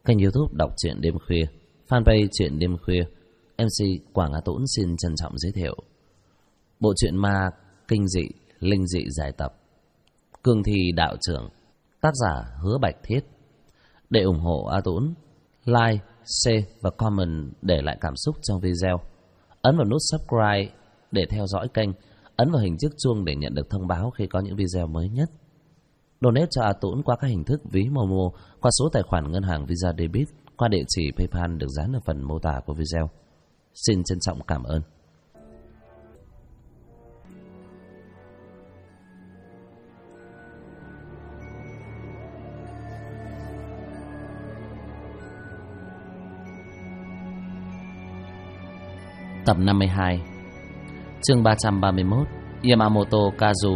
Kênh YouTube đọc truyện đêm khuya, fanpage truyện đêm khuya. MC Quảng Á Tũng xin trân trọng giới thiệu bộ truyện ma kinh dị, linh dị giải tập Cương Thi Đạo Trưởng, tác giả Hứa Bạch Thiết. Để ủng hộ A Tũng, like, share và comment để lại cảm xúc trong video. Ấn vào nút subscribe để theo dõi kênh, ấn vào hình chiếc chuông để nhận được thông báo khi có những video mới nhất. Donate cho A Tũng qua các hình thức ví Momo, qua số tài khoản ngân hàng Visa Debit, qua địa chỉ PayPal được dán ở phần mô tả của video. Xin trân trọng cảm ơn. Tập 52, chương 331, Yamamoto Kazu.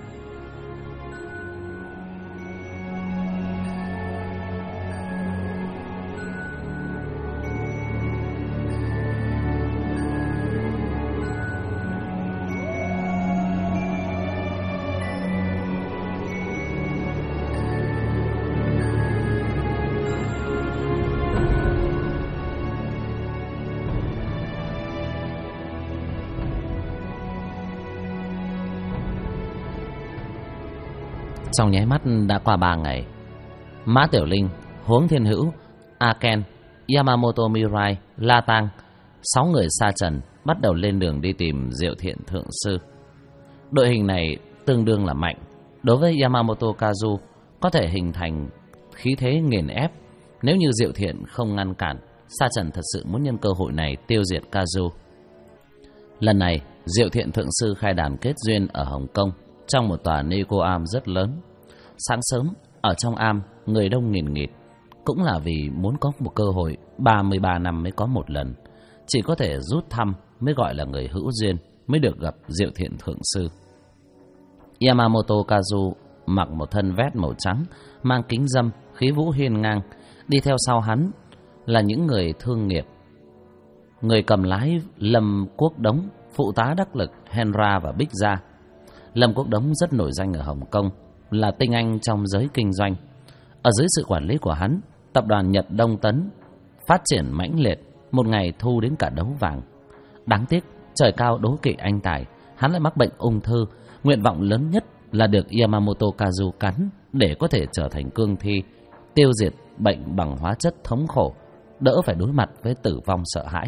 Trong nháy mắt đã qua 3 ngày, Mã Tiểu Linh, Huống Thiên Hữu, Aken, Yamamoto Mirai, La Tang, 6 người sa trần bắt đầu lên đường đi tìm Diệu Thiện Thượng Sư. Đội hình này tương đương là mạnh. Đối với Yamamoto Kazu, có thể hình thành khí thế nghiền ép. Nếu như Diệu Thiện không ngăn cản, sa trần thật sự muốn nhân cơ hội này tiêu diệt Kazu. Lần này, Diệu Thiện Thượng Sư khai đàn kết duyên ở Hồng Kông, trong một tòa Nico Am rất lớn. Sáng sớm, ở trong am, người đông nghìn nghịt. Cũng là vì muốn có một cơ hội 33 năm mới có một lần. Chỉ có thể rút thăm mới gọi là người hữu duyên, mới được gặp Diệu Thiện Thượng Sư. Yamamoto Kazu mặc một thân vest màu trắng, mang kính râm, khí vũ hiên ngang. Đi theo sau hắn là những người thương nghiệp. Người cầm lái Lâm Quốc Đống, phụ tá đắc lực Henra và Bích Gia. Lâm Quốc Đống rất nổi danh ở Hồng Kông, là tinh anh trong giới kinh doanh. Ở dưới sự quản lý của hắn, tập đoàn Nhật Đông Tấn phát triển mãnh liệt, một ngày thu đến cả đấu vàng. Đáng tiếc, trời cao đố kỵ anh tài, hắn lại mắc bệnh ung thư. Nguyện vọng lớn nhất là được Yamamoto Kazu cắn để có thể trở thành cương thi, tiêu diệt bệnh bằng hóa chất thống khổ, đỡ phải đối mặt với tử vong sợ hãi.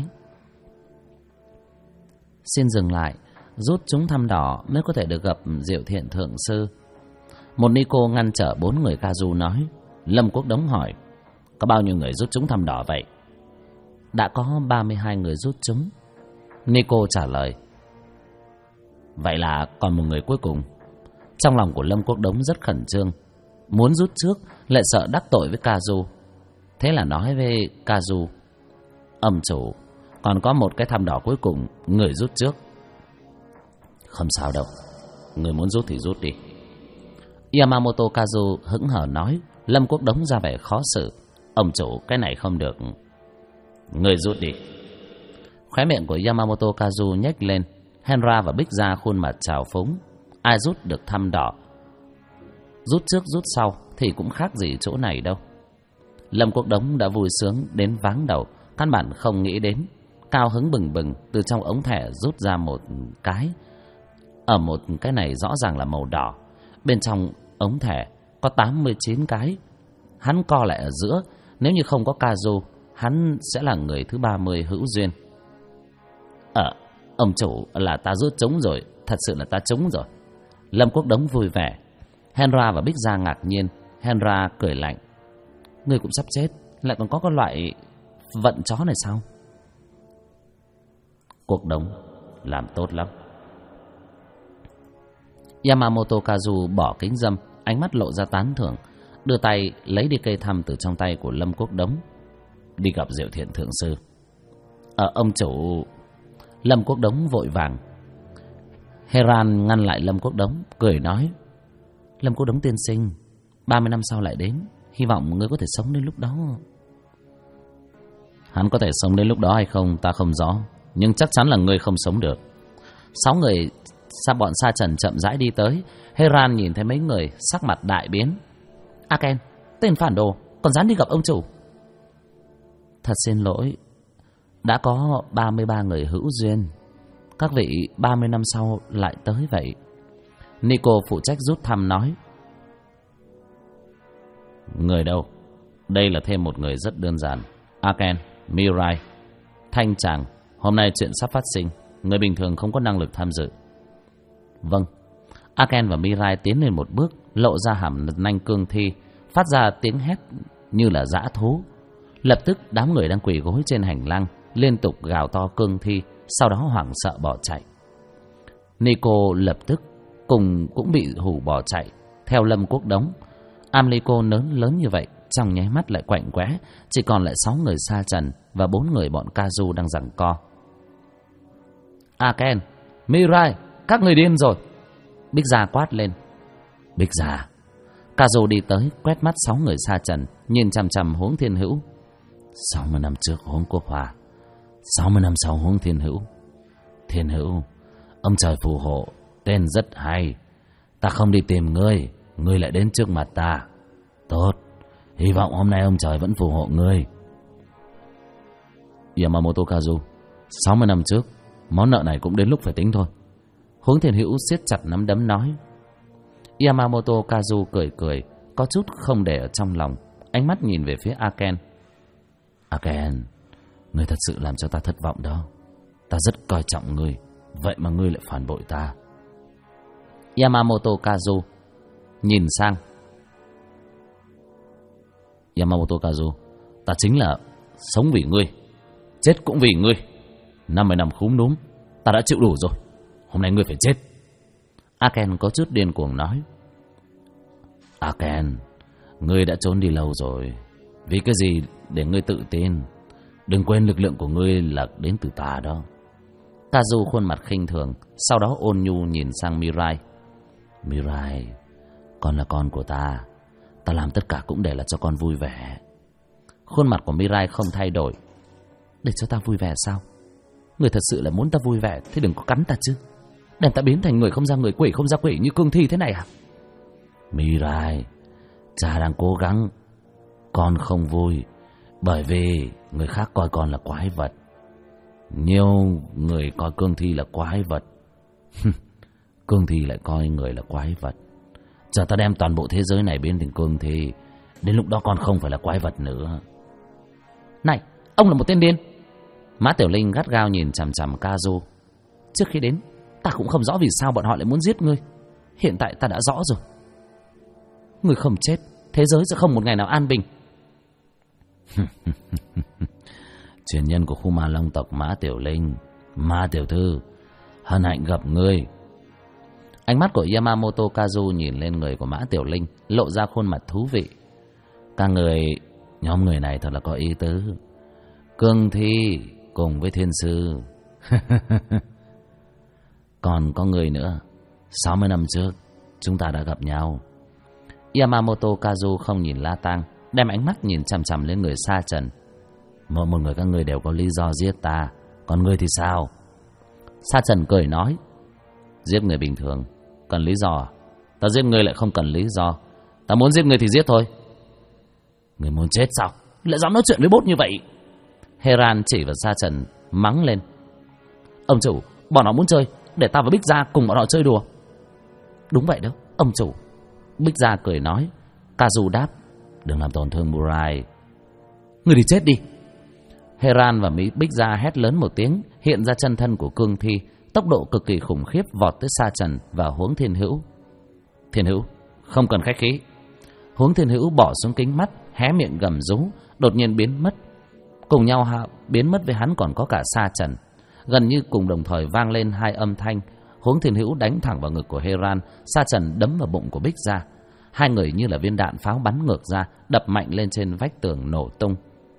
Xin dừng lại, rút chúng thăm đỏ mới có thể được gặp Diệu Thiện Thượng Sư. Một Nico ngăn trở 4 người Kazu nói. Lâm Quốc Đống hỏi, có bao nhiêu người rút chúng thăm đỏ vậy? Đã có 32 người rút chúng, Nico trả lời. Vậy là còn một người cuối cùng. Trong lòng của Lâm Quốc Đống rất khẩn trương, muốn rút trước lại sợ đắc tội với Kazu. Thế là nói với Kazu, ông chủ, còn có một cái thăm đỏ cuối cùng, người rút trước. Không sao đâu, người muốn rút thì rút đi. Yamamoto Kazu hững hờ nói. Lâm Quốc Đống ra vẻ khó xử. Ông chủ, cái này không được. Người rút đi. Khóe miệng của Yamamoto Kazu nhếch lên. Henra và Bích Gia khuôn mặt trào phúng. Ai rút được thăm đỏ, rút trước rút sau thì cũng khác gì chỗ này đâu. Lâm Quốc Đống đã vui sướng đến váng đầu, căn bản không nghĩ đến. Cao hứng bừng bừng từ trong ống thẻ rút ra một cái. Ở một cái này rõ ràng là màu đỏ. Bên trong ống thẻ có 89 cái. Hắn co lại ở giữa. Nếu như không có Kazu, hắn sẽ là người thứ 30 hữu duyên. Ông chủ, là ta rút trúng rồi. Thật sự là ta trúng rồi. Lâm Quốc Đống vui vẻ. Henra và Bích Gia ngạc nhiên. Henra cười lạnh. Ngươi cũng sắp chết, lại còn có cái loại vận chó này sao? Quốc Đống làm tốt lắm. Yamamoto Kazu bỏ kính râm, ánh mắt lộ ra tán thưởng, đưa tay lấy đi cây thăm từ trong tay của Lâm Quốc Đống. Đi gặp Diệu Thiện Thượng Sư. Ông chủ. Lâm Quốc Đống vội vàng. Heran ngăn lại Lâm Quốc Đống, cười nói. Lâm Quốc Đống tiên sinh, 30 năm sau lại đến, hy vọng ngươi có thể sống đến lúc đó. Hắn có thể sống đến lúc đó hay không ta không rõ, nhưng chắc chắn là ngươi không sống được. 6 người bọn sa trần chậm rãi đi tới. Heran nhìn thấy mấy người, sắc mặt đại biến. Aken, tên phản đồ, còn dám đi gặp ông chủ. Thật xin lỗi, đã có 33 người hữu duyên, các vị 30 năm sau lại tới vậy. Nico phụ trách rút thăm nói. Người đâu? Đây là thêm một người rất đơn giản. Aken, Mirai, Thanh Tràng. Hôm nay chuyện sắp phát sinh, người bình thường không có năng lực tham dự. Vâng. Aken và Mirai tiến lên một bước, lộ ra hàm nanh cương thi, phát ra tiếng hét như là dã thú. Lập tức đám người đang quỳ gối trên hành lang liên tục gào to cương thi, sau đó hoảng sợ bỏ chạy. Nico lập tức cũng bị hù bỏ chạy theo Lâm Quốc Đống. Amlico lớn như vậy trong nháy mắt lại quạnh quẽ, chỉ còn lại 6 người sa trần và 4 người bọn Kazu đang giằng co. Aken, Mirai, các người điên rồi! Bích Gia quát lên. Bích Gia. Kazu đi tới quét mắt 6 người sa trần, nhìn chằm chằm Huống Thiên Hữu. 60 năm trước Huống Quốc Hòa, 60 năm sau Huống Thiên Hữu. Thiên Hữu, ông trời phù hộ, tên rất hay. Ta không đi tìm ngươi, ngươi lại đến trước mặt ta. Tốt, hy vọng hôm nay ông trời vẫn phù hộ ngươi. Yamamoto Kazu, 60 năm trước, món nợ này cũng đến lúc phải tính thôi. Huống Thiên Hữu siết chặt nắm đấm nói. Yamamoto Kazu cười cười, có chút không để ở trong lòng, ánh mắt nhìn về phía Aken. Aken, ngươi thật sự làm cho ta thất vọng đó. Ta rất coi trọng ngươi, vậy mà ngươi lại phản bội ta. Yamamoto Kazu nhìn sang. Yamamoto Kazu, ta chính là sống vì ngươi, chết cũng vì ngươi. 50 năm khúm núm, ta đã chịu đủ rồi. Hôm nay ngươi phải chết. Aken có chút điên cuồng nói. Aken, ngươi đã trốn đi lâu rồi. Vì cái gì để ngươi tự tin? Đừng quên lực lượng của ngươi là đến từ ta đó. Kazu khuôn mặt khinh thường, sau đó ôn nhu nhìn sang Mirai. Mirai, con là con của ta. Ta làm tất cả cũng để là cho con vui vẻ. Khuôn mặt của Mirai không thay đổi. Để cho ta vui vẻ sao? Người thật sự là muốn ta vui vẻ thì đừng có cắn ta chứ. Đem ta biến thành người không ra người, quỷ không ra quỷ như cương thi thế này à? Mirai, cha đang cố gắng. Con không vui bởi vì người khác coi con là quái vật. Nhiều người coi cương thi là quái vật. Cương thi lại coi người là quái vật. Giờ ta đem toàn bộ thế giới này biến thành cương thi, đến lúc đó con không phải là quái vật nữa. Này, ông là một tên điên. Mã Tiểu Linh gắt gao nhìn chằm chằm Kazu. Trước khi đến, ta cũng không rõ vì sao bọn họ lại muốn giết ngươi. Hiện tại ta đã rõ rồi. Ngươi không chết, thế giới sẽ không một ngày nào an bình. Truyền nhân của khu Ma Long tộc Mã Tiểu Linh, Ma Tiểu Thư, hân hạnh gặp ngươi. Ánh mắt của Yamamoto Kazu nhìn lên người của Mã Tiểu Linh, lộ ra khuôn mặt thú vị. Các người, nhóm người này thật là có ý tứ. Cương thi cùng với thiên sư. Còn có người nữa. 60 năm trước chúng ta đã gặp nhau. Yamamoto Kazu không nhìn La Tang, đem ánh mắt nhìn chằm chằm lên người Sa Trần. Một người các người đều có lý do giết ta, còn ngươi thì sao? Sa Trần cười nói. Giết người bình thường cần lý do. Ta giết ngươi lại không cần lý do. Ta muốn giết ngươi thì giết thôi. Ngươi muốn chết sao? Lại dám nói chuyện với bốt như vậy? Heran chỉ vào Sa Trần mắng lên. Ông chủ, bọn họ muốn chơi, để ta và Bích Gia cùng bọn họ chơi đùa. Đúng vậy đó, ông chủ. Bích Gia cười nói. Kazu đáp. Đừng làm tổn thương Murai. Ngươi đi chết đi. Heran và Bích Gia hét lớn một tiếng, hiện ra chân thân của cương thi, tốc độ cực kỳ khủng khiếp vọt tới Sa Trần và Huống Thiên Hữu. Thiên Hữu, không cần khách khí. Huống Thiên Hữu bỏ xuống kính mắt, hé miệng gầm rú, đột nhiên biến mất. Cùng nhau biến mất với hắn còn có cả Sa Trần. Gần như cùng đồng thời vang lên hai âm thanh. Huống Thiên Hữu đánh thẳng vào ngực của Heran, Sa Trần đấm vào bụng của Bích Gia. Hai người như là viên đạn pháo bắn ngược ra, đập mạnh lên trên vách tường nổ tung.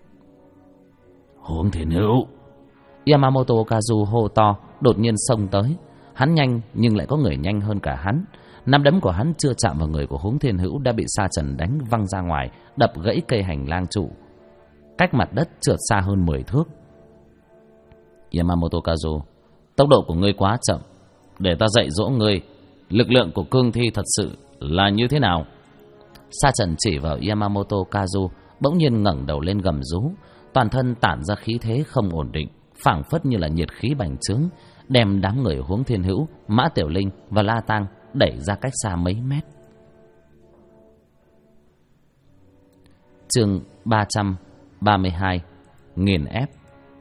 Huống Thiên Hữu! Yamamoto Kazu hô to, đột nhiên xông tới. Hắn nhanh nhưng lại có người nhanh hơn cả hắn. Nắm đấm của hắn chưa chạm vào người của Huống Thiên Hữu đã bị Sa Trần đánh văng ra ngoài, đập gãy cây hành lang trụ, cách mặt đất trượt xa hơn 10 thước. Yamamoto Kazu, tốc độ của ngươi quá chậm. Để ta dạy dỗ ngươi, lực lượng của cương thi thật sự là như thế nào? Sa Trần chỉ vào Yamamoto Kazu, bỗng nhiên ngẩng đầu lên gầm rú. toàn thân tản ra khí thế không ổn định, phảng phất như là nhiệt khí bành trướng, đem đám người Huống Thiên Hữu, Mã Tiểu Linh và La Tang đẩy ra cách xa mấy mét. Chương 332: Nghiền ép.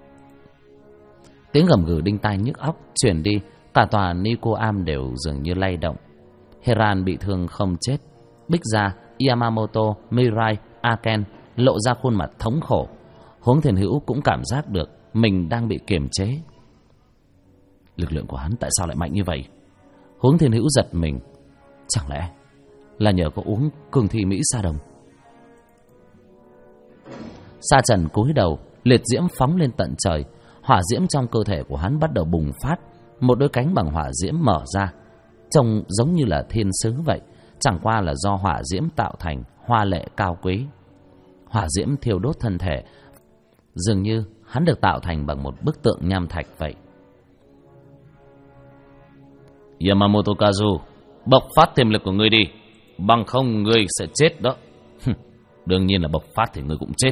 Tiếng gầm gừ đinh tai nhức óc truyền đi, cả tòa Nikoam đều dường như lay động. Heran bị thương không chết. Bích Gia, Yamamoto, Mirai, Aken lộ ra khuôn mặt thống khổ. Huống Thiên Hữu cũng cảm giác được mình đang bị kiềm chế. Lực lượng của hắn tại sao lại mạnh như vậy? Huống Thiên Hữu giật mình. Chẳng lẽ là nhờ có uống cương thi Mỹ Sa Đồng? Sa Trần cúi đầu, liệt diễm phóng lên tận trời. Hỏa diễm trong cơ thể của hắn bắt đầu bùng phát. Một đôi cánh bằng hỏa diễm mở ra, trông giống như là thiên sứ vậy, chẳng qua là do hỏa diễm tạo thành, hoa lệ cao quý. Hỏa diễm thiêu đốt thân thể, dường như hắn được tạo thành bằng một bức tượng nham thạch vậy. Yamamoto Kazu, bộc phát tiềm lực của ngươi đi, bằng không ngươi sẽ chết đó. Đương nhiên là bộc phát thì ngươi cũng chết.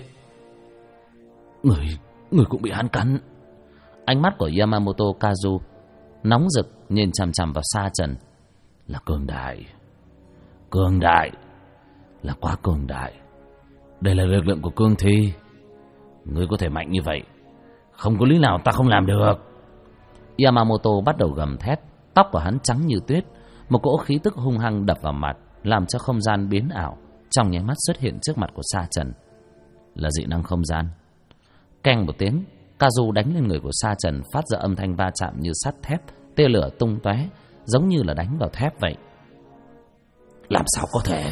Người cũng bị hắn cắn. Ánh mắt của Yamamoto Kazu nóng rực nhìn chằm chằm vào Sa Trần. Là cường đại, cường đại, là quá cường đại. Đây là lực lượng của cương thi. Ngươi có thể mạnh như vậy, không có lý nào ta không làm được. Yamamoto bắt đầu gầm thét. Tóc của hắn trắng như tuyết. Một cỗ khí tức hung hăng đập vào mặt, làm cho không gian biến ảo, trong nháy mắt xuất hiện trước mặt của Sa Trần. Là dị năng không gian. Keng một tiếng, Kazu đánh lên người của Sa Trần, phát ra âm thanh va chạm như sắt thép, tia lửa tung tóe, giống như là đánh vào thép vậy. Làm sao có thể?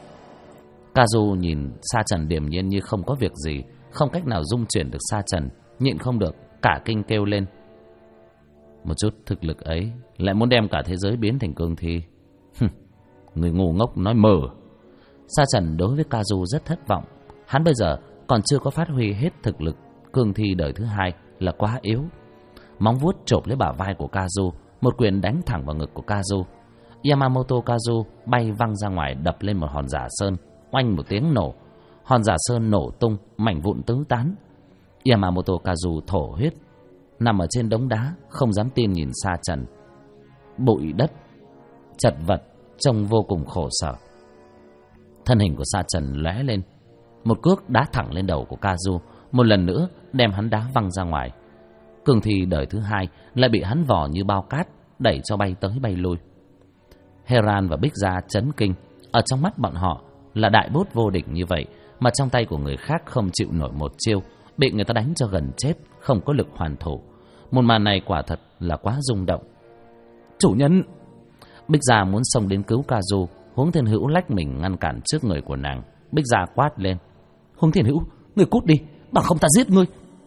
Kazu nhìn Sa Trần điềm nhiên như không có việc gì, không cách nào dung chuyển được Sa Trần, nhịn không được, cả kinh kêu lên. Một chút thực lực ấy lại muốn đem cả thế giới biến thành cương thi. Người ngu ngốc nói mờ. Sa Trần đối với Kazu rất thất vọng. Hắn bây giờ còn chưa có phát huy hết thực lực cương thi đời thứ hai, là quá yếu. Móng vuốt chộp lấy bả vai của Kazu, một quyền đánh thẳng vào ngực của Kazu. Yamamoto Kazu bay văng ra ngoài, đập lên một hòn giả sơn, oanh một tiếng nổ. Hòn giả sơn nổ tung, mảnh vụn tứ tán. Yamamoto Kazu thổ huyết, nằm ở trên đống đá, không dám tin nhìn Sa Trần. Bụi đất, chật vật, trông vô cùng khổ sở. Thân hình của Sa Trần lóe lên, một cước đá thẳng lên đầu của Kazu, một lần nữa đem hắn đá văng ra ngoài. Cương thi đời thứ hai lại bị hắn vò như bao cát, đẩy cho bay tới bay lui. Heran và Bích Gia chấn kinh. Ở trong mắt bọn họ là đại bốt vô địch như vậy, mà trong tay của người khác không chịu nổi một chiêu, bị người ta đánh cho gần chết, không có lực hoàn thủ. Một màn này quả thật là quá rung động. Chủ nhân! Bích Gia muốn xông đến cứu Kazu. Huống Thiên Hữu lách mình ngăn cản trước người của nàng. Bích Gia quát lên. Huống Thiên Hữu, ngươi cút đi, bằng không ta giết ngươi.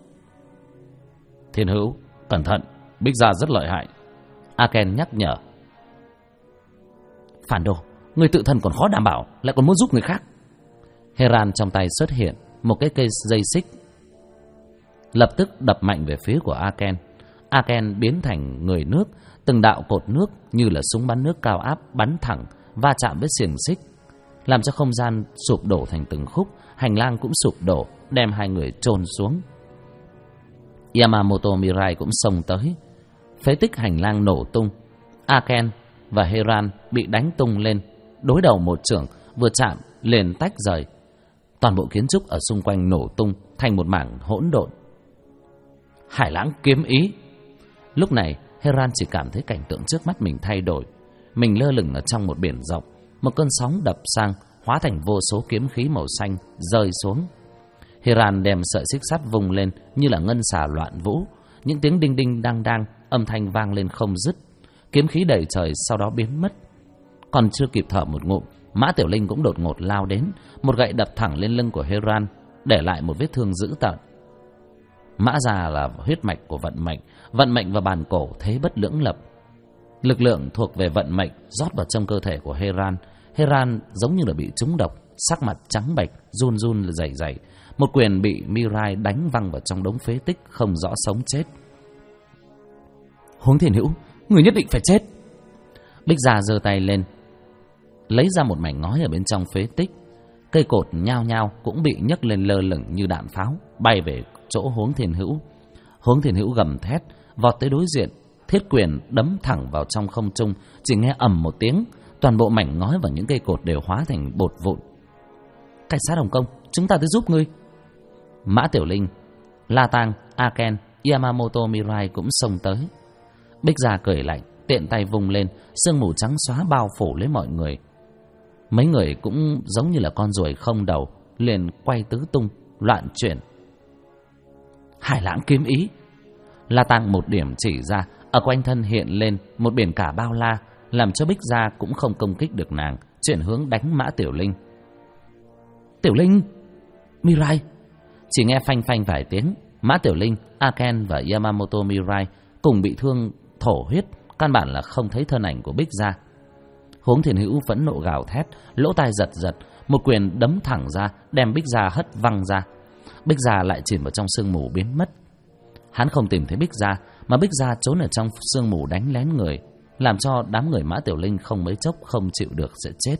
Thiên Hữu, cẩn thận, Bích Gia rất lợi hại. Aken nhắc nhở. Phản đồ, ngươi tự thân còn khó đảm bảo, lại còn muốn giúp người khác. Heran trong tay xuất hiện một cái cây dây xích, lập tức đập mạnh về phía của Aken. Aken biến thành người nước, từng đạo cột nước như là súng bắn nước cao áp bắn thẳng, va chạm với xiềng xích, làm cho không gian sụp đổ thành từng khúc, hành lang cũng sụp đổ, đem hai người chôn xuống. Yamamoto Mirai cũng xông tới, phế tích hành lang nổ tung. Aken và Heran bị đánh tung lên, đối đầu một chưởng, vừa chạm liền tách rời. Toàn bộ kiến trúc ở xung quanh nổ tung thành một mảng hỗn độn. Hải lãng kiếm ý. Lúc này Heran chỉ cảm thấy cảnh tượng trước mắt mình thay đổi. Mình lơ lửng ở trong một biển rộng, một cơn sóng đập sang, hóa thành vô số kiếm khí màu xanh rơi xuống. Heran đem sợi xích sắt vung lên như là ngân xà loạn vũ, những tiếng đinh đinh đang đang, âm thanh vang lên không dứt. Kiếm khí đầy trời sau đó biến mất. Còn chưa kịp thở một ngụm, Mã Tiểu Linh cũng đột ngột lao đến, một gậy đập thẳng lên lưng của Heran, để lại một vết thương dữ tợn. Mã Gia là huyết mạch của vận mệnh và bàn cổ thế bất lưỡng lập. Lực lượng thuộc về vận mệnh rót vào trong cơ thể của Heran. Heran giống như là bị trúng độc, sắc mặt trắng bệch, run run rẩy rẩy. Một quyền bị Mirai đánh văng vào trong đống phế tích, không rõ sống chết. Huống Thiên Hữu, người nhất định phải chết. Bích Gia giơ tay lên, lấy ra một mảnh ngói ở bên trong phế tích. Cây cột nhao nhao cũng bị nhấc lên lơ lửng như đạn pháo, bay về chỗ Huống Thiên Hữu. Huống Thiên Hữu gầm thét, vọt tới đối diện, thiết quyền đấm thẳng vào trong không trung. Chỉ nghe ầm một tiếng, toàn bộ mảnh ngói và những cây cột đều hóa thành bột vụn. Cảnh sát Hồng Kông, chúng ta tới giúp ngươi. Mã Tiểu Linh, La Tang, Aken, Yamamoto Mirai cũng xông tới. Bích Gia cười lạnh, tiện tay vung lên, sương mù trắng xóa bao phủ lấy mọi người. Mấy người cũng giống như là con ruồi không đầu, liền quay tứ tung, loạn chuyển. Hải Lãng kiếm ý. La Tang một điểm chỉ ra, ở quanh thân hiện lên một biển cả bao la, làm cho Bích Gia cũng không công kích được nàng, chuyển hướng đánh Mã Tiểu Linh. Tiểu Linh, Mirai. Chỉ nghe phanh phanh vài tiếng, Mã Tiểu Linh, Aken và Yamamoto Mirai cùng bị thương thổ huyết, căn bản là không thấy thân ảnh của Bích Gia. Huống Thiên Hữu phẫn nộ gào thét, lỗ tai giật giật, một quyền đấm thẳng ra, đem Bích Gia hất văng ra. Bích Gia lại chìm vào trong sương mù biến mất. Hắn không tìm thấy Bích Gia, mà Bích Gia trốn ở trong sương mù đánh lén người, làm cho đám người Mã Tiểu Linh không mấy chốc không chịu được sẽ chết.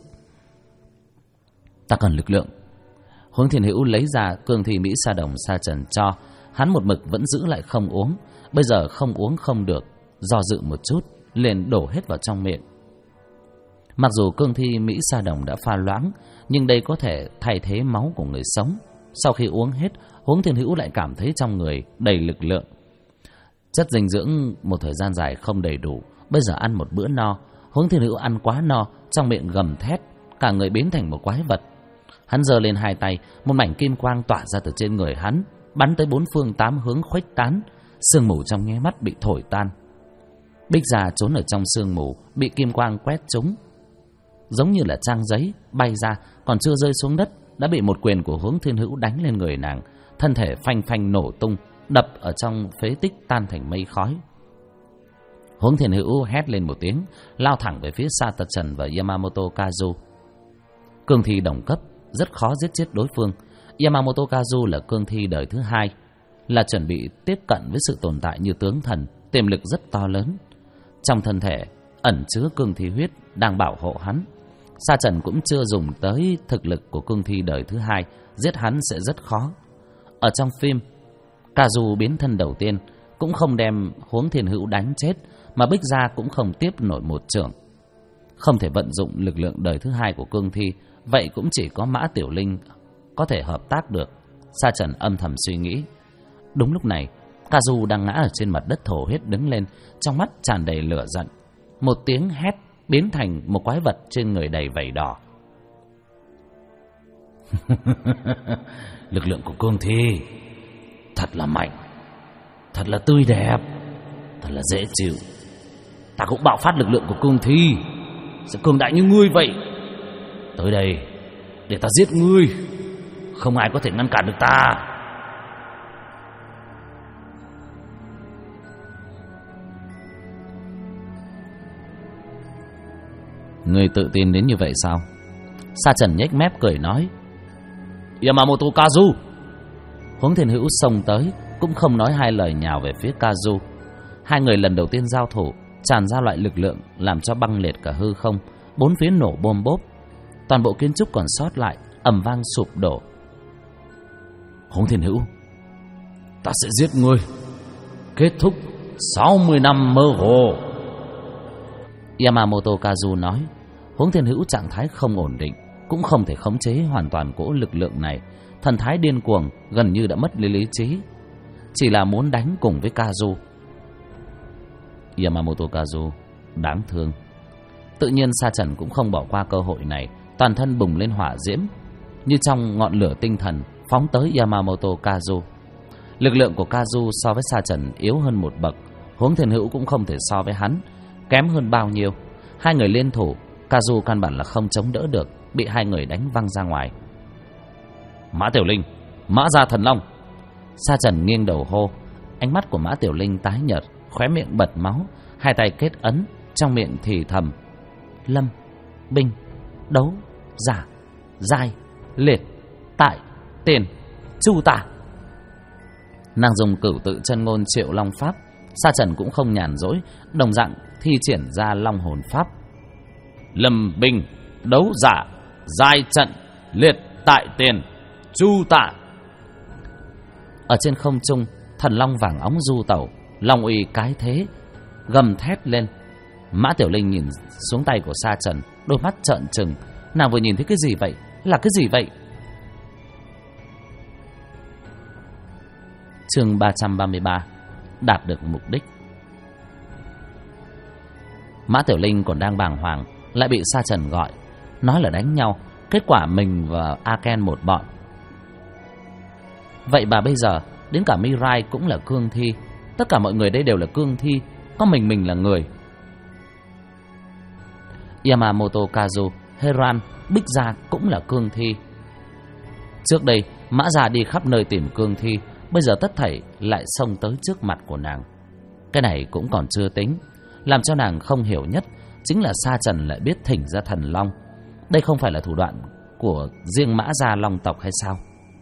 Ta cần lực lượng. Huống Thiên Hữu lấy ra cương thi Mỹ Sa Đồng Sa Trần cho, hắn một mực vẫn giữ lại không uống, bây giờ không uống không được, do dự một chút, liền đổ hết vào trong miệng. Mặc dù cương thi Mỹ Sa Đồng đã pha loãng, nhưng đây có thể thay thế máu của người sống. Sau khi uống hết, Huống Thiên Hữu lại cảm thấy trong người đầy lực lượng. Chất dinh dưỡng một thời gian dài không đầy đủ, bây giờ ăn một bữa no. Huống Thiên Hữu ăn quá no, trong miệng gầm thét, cả người biến thành một quái vật. Hắn giơ lên hai tay, một mảnh kim quang tỏa ra từ trên người hắn, bắn tới bốn phương tám hướng khuếch tán, sương mù trong nháy mắt bị thổi tan. Bích Gia trốn ở trong sương mù, bị kim quang quét trúng, giống như là trang giấy bay ra, còn chưa rơi xuống đất đã bị một quyền của Huống Thiên Hữu đánh lên người nàng, thân thể phanh phanh nổ tung, đập ở trong phế tích tan thành mây khói. Huống Thiên Hữu hét lên một tiếng, lao thẳng về phía Sa Trần và Yamamoto Kazu. Cương thi đồng cấp rất khó giết chết đối phương. Yamamoto Kazu là cương thi đời thứ hai, là chuẩn bị tiếp cận với sự tồn tại như tướng thần, tiềm lực rất to lớn. Trong thân thể ẩn chứa cương thi huyết đang bảo hộ hắn. Sa Trần cũng chưa dùng tới thực lực của cương thi đời thứ hai, giết hắn sẽ rất khó. Ở trong phim, Kazu biến thân đầu tiên cũng không đem Huống Thiên Hữu đánh chết, mà Bích Gia cũng không tiếp nổi một chưởng. Không thể vận dụng lực lượng đời thứ hai của cương thi, vậy cũng chỉ có Mã Tiểu Linh có thể hợp tác được. Sa Trần âm thầm suy nghĩ. Đúng lúc này, Kazu đang ngã ở trên mặt đất thổ huyết đứng lên, trong mắt tràn đầy lửa giận. Một tiếng hét biến thành một quái vật trên người đầy vảy đỏ. Lực lượng của cương thi thật là mạnh, thật là tươi đẹp, thật là dễ chịu. Ta cũng bạo phát lực lượng của cương thi, sẽ cường đại như ngươi vậy. Tới đây để ta giết ngươi, không ai có thể ngăn cản được ta. Ngươi tự tin đến như vậy sao? Sa Trần nhếch mép cười nói. Yamamoto Kazu. Huống Thiên Hữu xông tới, cũng không nói hai lời nhào về phía Kazu. Hai người lần đầu tiên giao thủ, tràn ra loại lực lượng làm cho băng liệt cả hư không, bốn phía nổ bôm bốp, toàn bộ kiến trúc còn sót lại ầm vang sụp đổ. Huống Thiên Hữu, ta sẽ giết ngươi, kết thúc 60 năm mơ hồ. Yamamoto Kazu nói. Huống Thiên Hữu trạng thái không ổn định, cũng không thể khống chế hoàn toàn cỗ lực lượng này, thần thái điên cuồng, gần như đã mất lý trí, chỉ là muốn đánh cùng với Kazu. Yamamoto Kazu đáng thương. Tự nhiên Sa Trần cũng không bỏ qua cơ hội này, toàn thân bùng lên hỏa diễm, như trong ngọn lửa tinh thần phóng tới Yamamoto Kazu. Lực lượng của Kazu so với Sa Trần yếu hơn một bậc, Huống Thiên Hữu cũng không thể so với hắn kém hơn bao nhiêu. Hai người liên thủ, Kazu căn bản là không chống đỡ được, bị hai người đánh văng ra ngoài. Mã Tiểu Linh, Mã Gia Thần Long. Sa Trần nghiêng đầu hô. Ánh mắt của Mã Tiểu Linh tái nhợt, khóe miệng bật máu, hai tay kết ấn, trong miệng thì thầm: Lâm, Binh, Đấu, Giả, Giai, Liệt, Tại, Tiền, Chu Tả. Nàng dùng cửu tự chân ngôn Triệu Long Pháp. Sa Trần cũng không nhàn rỗi, đồng dạng thi triển ra Long Hồn Pháp. Lâm, Binh, Đấu, Giả, Giai, Trận, Liệt, tại tiền, chu tạ. Ở trên không trung, thần long vàng óng du tẩu, long uy cái thế, gầm thét lên. Mã Tiểu Linh nhìn xuống tay của Sa Trần, đôi mắt trợn trừng. Nàng vừa nhìn thấy cái gì vậy? Là cái gì vậy? Chương 333 đạt được mục đích. Mã Tiểu Linh còn đang bàng hoàng, lại bị Sa Trần gọi, nói là đánh nhau. Kết quả mình và Aken một bọn. Vậy mà bây giờ đến cả Mirai cũng là cương thi. Tất cả mọi người đây đều là cương thi, có mình là người. Yamamoto Kazu, Heran, Bích Gia cũng là cương thi. Trước đây Mã Gia đi khắp nơi tìm cương thi, bây giờ tất thảy lại xông tới trước mặt của nàng. Cái này cũng còn chưa tính. Làm cho nàng không hiểu nhất chính là Sa Trần lại biết thỉnh ra thần long. Đây không phải là thủ đoạn của riêng Mã Gia Long tộc hay sao?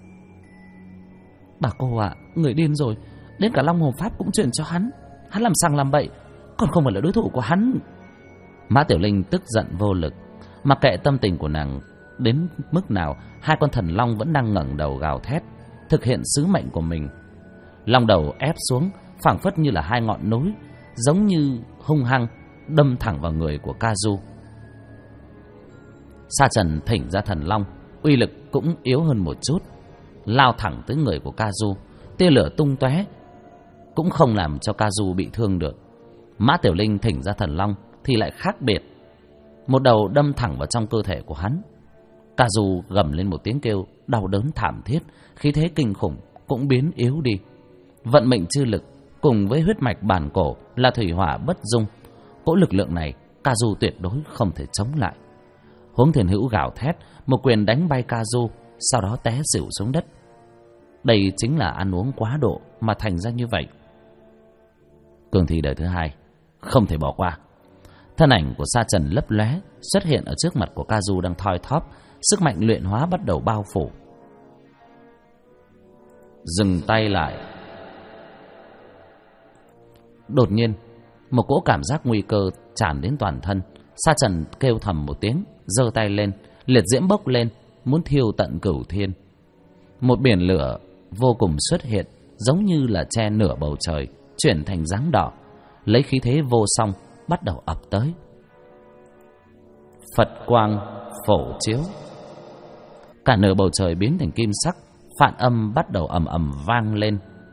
Bà cô ạ, người điên rồi. Đến cả Long Hồn Pháp cũng truyền cho hắn. Hắn làm sằng làm bậy, còn không phải là đối thủ của hắn. Mã Tiểu Linh tức giận vô lực. Mặc kệ tâm tình của nàng đến mức nào, hai con thần long vẫn đang ngẩng đầu gào thét, thực hiện sứ mệnh của mình. Long đầu ép xuống, phảng phất như là hai ngọn núi, giống như hung hăng đâm thẳng vào người của Kazu. Sa Trần thỉnh ra thần long, uy lực cũng yếu hơn một chút, lao thẳng tới người của Kazu. Tia lửa tung tóe cũng không làm cho Kazu bị thương được. Mã Tiểu Linh thỉnh ra thần long thì lại khác biệt, một đầu đâm thẳng vào trong cơ thể của hắn. Kazu gầm lên một tiếng kêu đau đớn thảm thiết, khí thế kinh khủng cũng biến yếu đi. Vận mệnh chư lực cùng với huyết mạch bản cổ là thủy hỏa bất dung, cỗ lực lượng này Kazu tuyệt đối không thể chống lại. Huống Thiên Hữu gào thét, một quyền đánh bay Kazu, sau đó té xỉu xuống đất. Đây chính là ăn uống quá độ mà thành ra như vậy. Cương thi đời thứ hai không thể bỏ qua. Thân ảnh của Sa Trần lấp lóe xuất hiện ở trước mặt của Kazu đang thoi thóp, sức mạnh luyện hóa bắt đầu bao phủ. Dừng tay lại. Đột nhiên, một cỗ cảm giác nguy cơ tràn đến toàn thân. Sa Trần kêu thầm một tiếng, giơ tay lên, liệt diễm bốc lên, muốn thiêu tận cửu thiên. Một biển lửa vô cùng xuất hiện, giống như là che nửa bầu trời, chuyển thành dáng đỏ, lấy khí thế vô song bắt đầu ập tới. Phật quang phổ chiếu, cả nửa bầu trời biến thành kim sắc, phạn âm bắt đầu ầm ầm vang lên.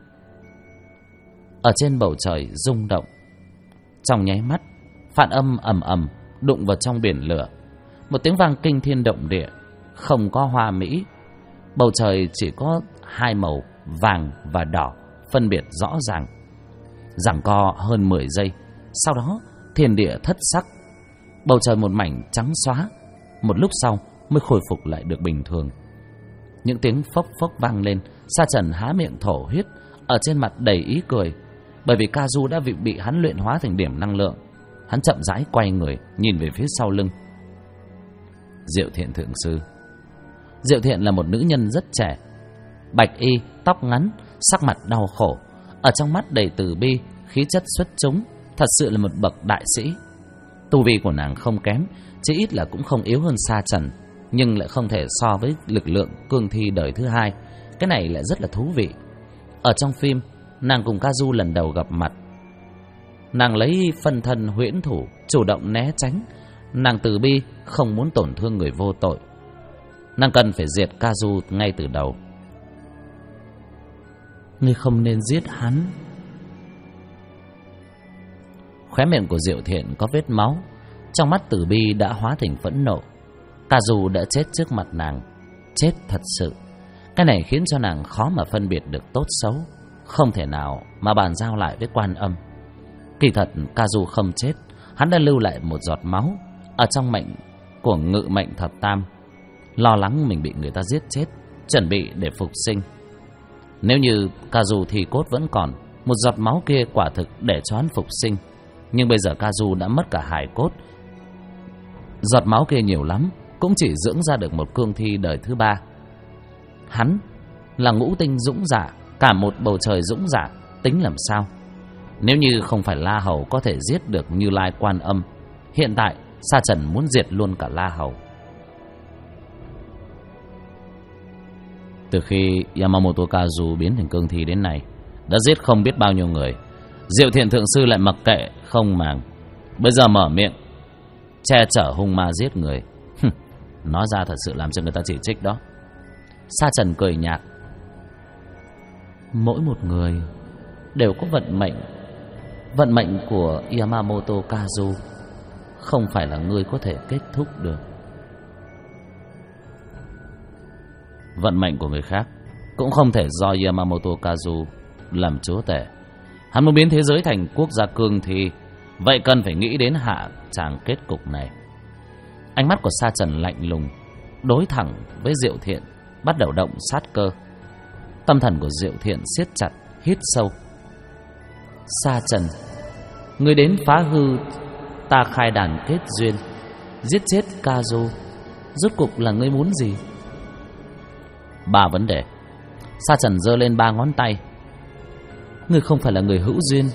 Ở trên bầu trời rung động. Trong nháy mắt, phạn âm ầm ầm đụng vào trong biển lửa, một tiếng vang kinh thiên động địa, không có hoa mỹ. Bầu trời chỉ có hai màu vàng và đỏ phân biệt rõ ràng. Giằng co hơn 10 giây, sau đó thiên địa thất sắc, bầu trời một mảnh trắng xóa. Một lúc sau mới khôi phục lại được bình thường. Những tiếng phốc phốc vang lên. Sa Trần há miệng thổ huyết, ở trên mặt đầy ý cười, bởi vì Kazu đã bị hắn luyện hóa thành điểm năng lượng. Hắn chậm rãi quay người, nhìn về phía sau lưng. Diệu Thiện thượng sư. Diệu Thiện là một nữ nhân rất trẻ, bạch y, tóc ngắn, sắc mặt đau khổ, ở trong mắt đầy từ bi, khí chất xuất chúng, thật sự là một bậc đại sĩ. Tu vi của nàng không kém, chỉ ít là cũng không yếu hơn Sa Trần, nhưng lại không thể so với lực lượng cương thi đời thứ hai. Cái này lại rất là thú vị. Ở trong phim, nàng cùng Kazu lần đầu gặp mặt, nàng lấy phân thân huyễn thủ, chủ động né tránh. Nàng từ bi, không muốn tổn thương người vô tội. Nàng cần phải diệt Kazu ngay từ đầu. Ngươi không nên giết hắn. Khóe miệng của Diệu Thiện có vết máu, trong mắt từ bi đã hóa thành phẫn nộ. Kazu đã chết trước mặt nàng, chết thật sự. Cái này khiến cho nàng khó mà phân biệt được tốt xấu, không thể nào mà bàn giao lại với Quan Âm. Kỳ thật Kazu không chết, hắn đã lưu lại một giọt máu ở trong mệnh của Ngự Mệnh Thập Tam, lo lắng mình bị người ta giết chết, chuẩn bị để phục sinh. Nếu như Kazu thì cốt vẫn còn, một giọt máu kia quả thực để cho hắn phục sinh. Nhưng bây giờ Kazu đã mất cả hài cốt, giọt máu kia nhiều lắm cũng chỉ dưỡng ra được một cương thi đời thứ ba. Hắn là ngũ tinh dũng giả, cả một bầu trời dũng giả, tính làm sao? Nếu như không phải La Hầu có thể giết được Như Lai Quan Âm, hiện tại Sa Trần muốn diệt luôn cả La Hầu. Từ khi Yamamoto Kazu biến thành cương thi đến nay, đã giết không biết bao nhiêu người. Diệu Thiện Thượng Sư lại mặc kệ không màng, bây giờ mở miệng che chở hung ma giết người. Nói ra thật sự làm cho người ta chỉ trích đó. Sa Trần cười nhạt. Mỗi một người đều có vận mệnh. Vận mệnh của Yamamoto Kazu không phải là ngươi có thể kết thúc được. Vận mệnh của người khác cũng không thể do Yamamoto Kazu làm chúa tể. Hắn muốn biến thế giới thành quốc gia cương thi, vậy cần phải nghĩ đến hạ tràng kết cục này. Ánh mắt của Sa Trần lạnh lùng, đối thẳng với Diệu Thiện, bắt đầu động sát cơ. Tâm thần của Diệu Thiện siết chặt, hít sâu. Sa Trần, ngươi đến phá hư ta khai đàn kết duyên, giết chết Kazu, rốt cuộc là ngươi muốn gì? 3 vấn đề. Sa Trần giơ lên 3 ngón tay. Ngươi không phải là người hữu duyên.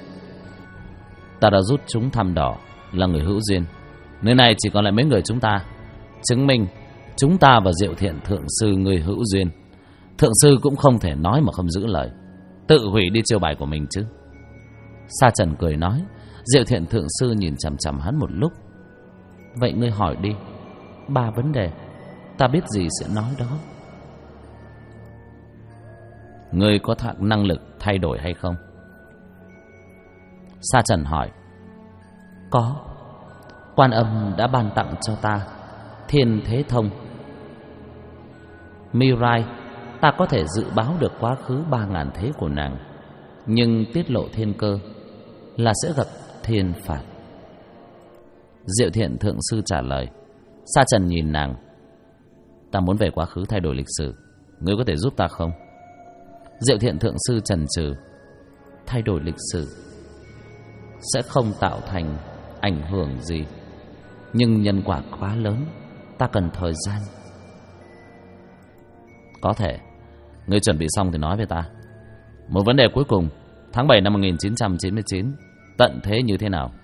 Ta đã rút chúng thăm đỏ là người hữu duyên. Nơi này chỉ còn lại mấy người chúng ta, chứng minh chúng ta và Diệu Thiện Thượng Sư người hữu duyên. Thượng Sư cũng không thể nói mà không giữ lời, tự hủy đi chiêu bài của mình chứ. Sa Trần cười nói. Diệu Thiện Thượng Sư nhìn chằm chằm hắn một lúc. Vậy ngươi hỏi đi, 3 vấn đề, ta biết gì sẽ nói đó. Ngươi có năng lực thay đổi hay không? Sa Trần hỏi. Có. Quan Âm đã ban tặng cho ta Thiên Thế Thông. Mirai, ta có thể dự báo được quá khứ 3000 thế của nàng, nhưng tiết lộ thiên cơ là sẽ gặp thiên phạt. Diệu Thiện Thượng Sư trả lời. Sa Trần nhìn nàng. Ta muốn về quá khứ thay đổi lịch sử, ngươi có thể giúp ta không? Diệu Thiện Thượng Sư chần chừ. Thay đổi lịch sử sẽ không tạo thành ảnh hưởng gì, nhưng nhân quả quá lớn, ta cần thời gian. Có thể. Ngươi chuẩn bị xong thì nói với ta. Một vấn đề cuối cùng, tháng 7 năm 1999, tận thế như thế nào?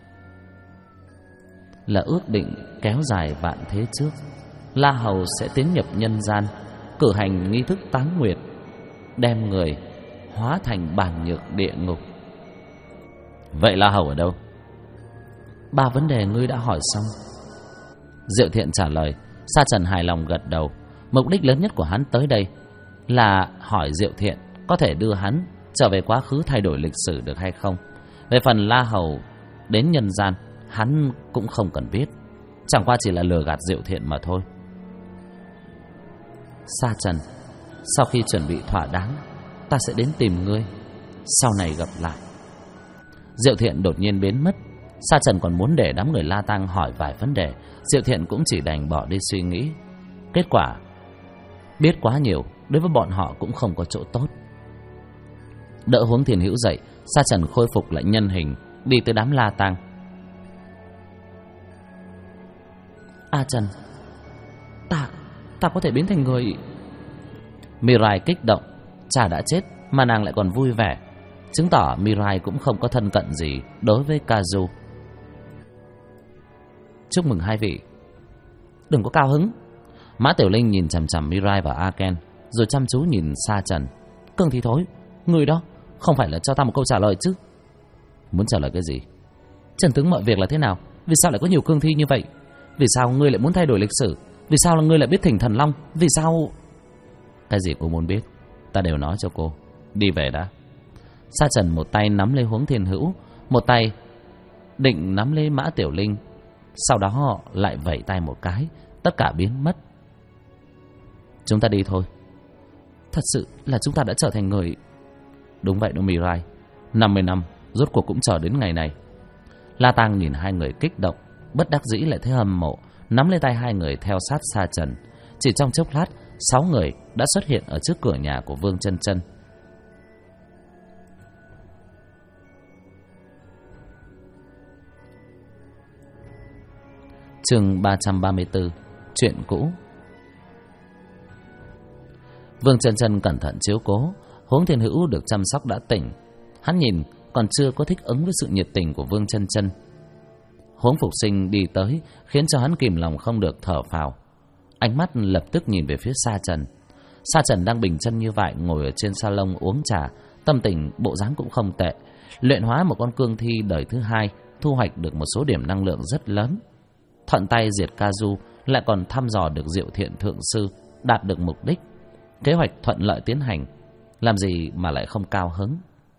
Là ước định kéo dài vạn thế trước. La Hầu sẽ tiến nhập nhân gian, cử hành nghi thức táng nguyệt, đem người hóa thành bản nhược địa ngục. Vậy La Hầu ở đâu? 3 vấn đề ngươi đã hỏi xong. Diệu Thiện trả lời. Sa Trần hài lòng gật đầu. Mục đích lớn nhất của hắn tới đây là hỏi Diệu Thiện có thể đưa hắn trở về quá khứ thay đổi lịch sử được hay không. Về phần La Hầu đến nhân gian, hắn cũng không cần biết, chẳng qua chỉ là lừa gạt Diệu Thiện mà thôi. Sa Trần, sau khi chuẩn bị thỏa đáng, ta sẽ đến tìm ngươi, sau này gặp lại. Diệu Thiện đột nhiên biến mất. Sa Trần còn muốn để đám người La Tang hỏi vài vấn đề, Diệu Thiện cũng chỉ đành bỏ đi suy nghĩ. Kết quả, biết quá nhiều đối với bọn họ cũng không có chỗ tốt. Đỡ Huống Thiên Hữu dậy, Sa Trần khôi phục lại nhân hình, đi tới đám La Tang. A Trần, ta có thể biến thành người. Mirai kích động. Cha đã chết mà nàng lại còn vui vẻ, chứng tỏ Mirai cũng không có thân cận gì đối với Kazu. Chúc mừng hai vị. Đừng có cao hứng. Mã Tiểu Linh nhìn chằm chằm Mirai và Aken, rồi chăm chú nhìn Sa Trần. Cương thi thối, người đó không phải là cho ta một câu trả lời chứ? Muốn trả lời cái gì? Chân tướng mọi việc là thế nào? Vì sao lại có nhiều cương thi như vậy? Vì sao ngươi lại muốn thay đổi lịch sử? Vì sao là ngươi lại biết thỉnh thần long? Vì sao? Cái gì cô muốn biết, ta đều nói cho cô. Đi về đã. Sa Trần một tay nắm lấy Huống Thiên Hữu, một tay định nắm lấy Mã Tiểu Linh, sau đó họ lại vẫy tay một cái, tất cả biến mất. Chúng ta đi thôi. Thật sự là chúng ta đã trở thành người. Đúng vậy đó Mirai, 50 năm rốt cuộc cũng chờ đến ngày này. La Tang nhìn hai người kích động, bất đắc dĩ lại thấy hâm mộ, nắm lấy tay hai người theo sát Sa Trần. Chỉ trong chốc lát, 6 người đã xuất hiện ở trước cửa nhà của Vương Chân Chân. Chương 334, chuyện cũ. Vương Chân Chân cẩn thận chiếu cố. Huống Thiên Hữu được chăm sóc đã tỉnh. Hắn nhìn còn chưa có thích ứng với sự nhiệt tình của Vương Chân Chân. Huống Phục Sinh đi tới khiến cho hắn kìm lòng không được thở phào. Ánh mắt lập tức nhìn về phía Sa Trần. Sa Trần đang bình chân như vậy, ngồi ở trên salon uống trà, tâm tình bộ dáng cũng không tệ. Luyện hóa một con cương thi đời thứ 2, thu hoạch được một số điểm năng lượng rất lớn. Thuận tay diệt Kazu, lại còn thăm dò được Diệu Thiện Thượng Sư, đạt được mục đích. Kế hoạch thuận lợi tiến hành, làm gì mà lại không cao hứng.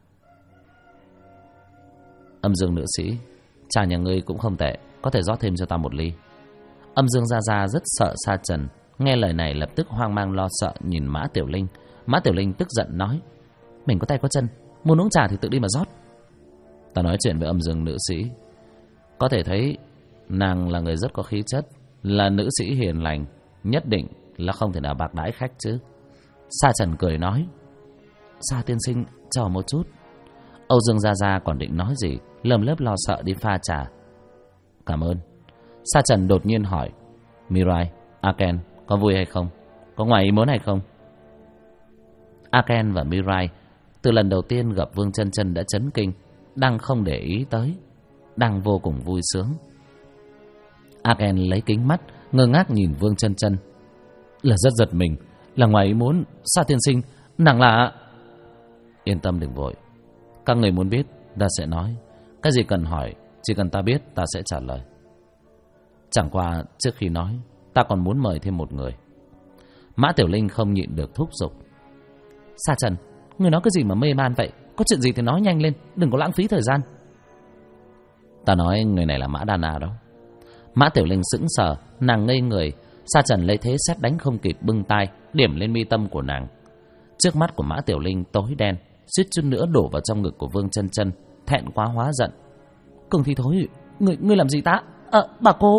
Âm Dương nữ sĩ, trà nhà ngươi cũng không tệ, có thể rót thêm cho ta một ly. Âm Dương Gia Gia rất sợ Sa Trần, nghe lời này lập tức hoang mang lo sợ nhìn Mã Tiểu Linh. Mã Tiểu Linh tức giận nói: mình có tay có chân, muốn uống trà thì tự đi mà rót. Ta nói chuyện với Âm Dương nữ sĩ, có thể thấy nàng là người rất có khí chất, là nữ sĩ hiền lành, nhất định là không thể nào bạc đãi khách chứ. Sa Trần cười nói: Sa tiên sinh, chờ một chút. Âu Dương Gia Gia còn định nói gì, lầm lớp lo sợ đi pha trà. Cảm ơn. Sa Trần đột nhiên hỏi: Mirai, Aken, có vui hay không? Có ngoài ý muốn hay không? Aken và Mirai từ lần đầu tiên gặp Vương Chân Chân đã chấn kinh, đang không để ý tới, đang vô cùng vui sướng. Aken lấy kính mắt ngơ ngác nhìn Vương Chân Chân, là rất giật mình, là ngoài ý muốn. Sa tiên sinh, nàng là... Yên tâm đừng vội, các người muốn biết ta sẽ nói, cái gì cần hỏi, chỉ cần ta biết ta sẽ trả lời. Chẳng qua trước khi nói, ta còn muốn mời thêm một người. Mã Tiểu Linh không nhịn được thúc giục: Sa Trần, người nói cái gì mà mê man vậy? Có chuyện gì thì nói nhanh lên, đừng có lãng phí thời gian. Ta nói người này là Mã Đan Na đó. Mã Tiểu Linh sững sờ, nàng ngây người. Sa Trần lấy thế sét đánh không kịp bưng tay điểm lên mi tâm của nàng. Trước mắt của Mã Tiểu Linh tối đen, suýt chút nữa đổ vào trong ngực của Vương Chân Chân, thẹn quá hóa giận. Cường thi thối, ngươi làm gì ta? Bà cô.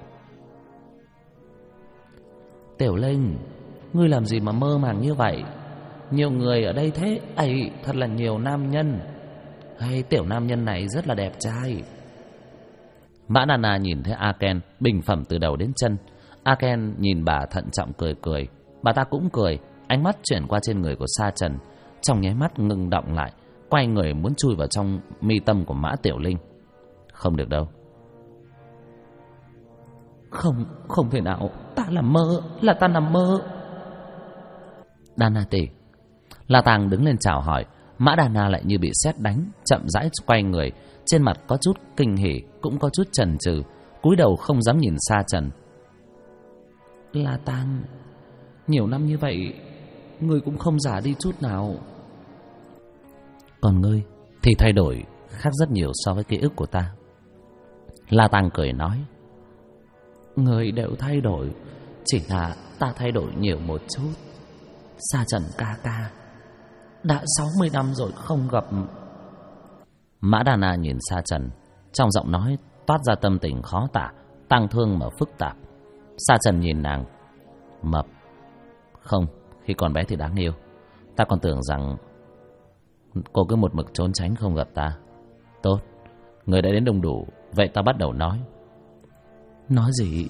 Tiểu Linh, ngươi làm gì mà mơ màng như vậy? Nhiều người ở đây thế, ấy thật là nhiều nam nhân. Hay tiểu nam nhân này rất là đẹp trai. Mã Nana nhìn thấy Aken bình phẩm từ đầu đến chân. Aken nhìn bà thận trọng cười cười. Bà ta cũng cười, ánh mắt chuyển qua trên người của Sa Trần, trong nháy mắt ngừng động lại, quay người muốn chui vào trong mi tâm của Mã Tiểu Linh. Không được đâu. Không thể nào, ta làm mơ, là ta nằm mơ. Dana tỷ. La Tàng đứng lên chào hỏi. Mã Dana lại như bị sét đánh, chậm rãi quay người, trên mặt có chút kinh hỉ, cũng có chút chần chừ, cúi đầu không dám nhìn Sa Trần. La Tàng, nhiều năm như vậy, ngươi cũng không già đi chút nào. Còn ngươi thì thay đổi khác rất nhiều so với ký ức của ta. La Tàng cười nói: Người đều thay đổi, chỉ là ta thay đổi nhiều một chút. Sa Trần ca ca, đã 60 năm rồi không gặp. Mã Đà Na nhìn Sa Trần, trong giọng nói toát ra tâm tình khó tả, tang thương mà phức tạp. Sa Trần nhìn nàng: Mập. Không, khi còn bé thì đáng yêu. Ta còn tưởng rằng cô cứ một mực trốn tránh không gặp ta. Tốt, người đã đến đông đủ, vậy ta bắt đầu nói. Nói gì?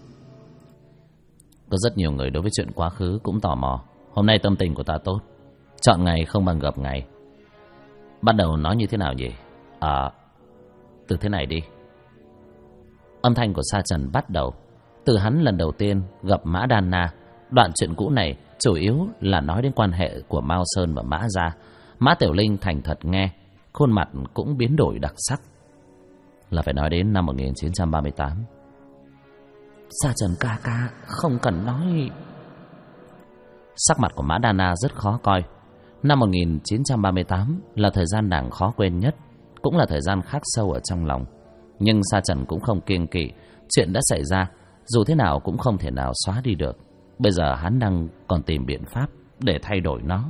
Có rất nhiều người đối với chuyện quá khứ cũng tò mò. Hôm nay tâm tình của ta tốt, chọn ngày không bằng gặp ngày. Bắt đầu nói như thế nào nhỉ? Từ thế này đi. Âm thanh của Sa Trần bắt đầu từ hắn lần đầu tiên gặp Mã Đan Na. Đoạn chuyện cũ này chủ yếu là nói đến quan hệ của Mao Sơn và Mã Gia. Mã Tiểu Linh thành thật nghe, khuôn mặt cũng biến đổi đặc sắc. Là phải nói đến năm 1938. Sa Trần ca ca, không cần nói. Sắc mặt của Mã Đan Na rất khó coi. Năm 1938 là thời gian nàng khó quên nhất, cũng là thời gian khắc sâu ở trong lòng. Nhưng Sa Trần cũng không kiêng kỵ, chuyện đã xảy ra, dù thế nào cũng không thể nào xóa đi được. Bây giờ hắn đang còn tìm biện pháp để thay đổi nó.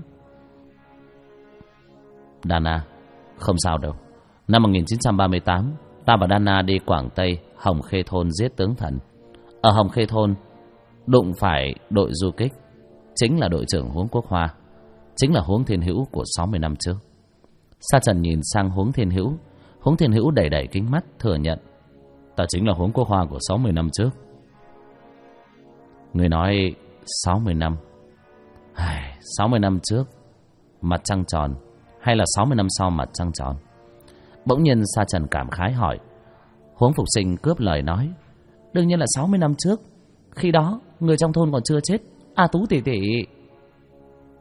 Dana, không sao đâu. Năm 1938, ta và Dana đi Quảng Tây, Hồng Khê Thôn giết tướng thần. Ở Hồng Khê Thôn, đụng phải đội du kích, chính là đội trưởng Huống Quốc Hoa, chính là Huống Thiên Hữu của 60 năm trước. Sa Trần nhìn sang Huống Thiên Hữu. Huống Thiên Hữu đẩy đẩy kính mắt thừa nhận: Ta chính là Huống Quốc Hoa của 60 năm trước. Người nói 60 năm 60 năm trước mặt trăng tròn, hay là 60 năm sau mặt trăng tròn? Bỗng nhiên Sa Trần cảm khái hỏi. Huống Phục Sinh cướp lời nói: Đương nhiên là 60 năm trước. Khi đó người trong thôn còn chưa chết. A Tú tỷ tỷ.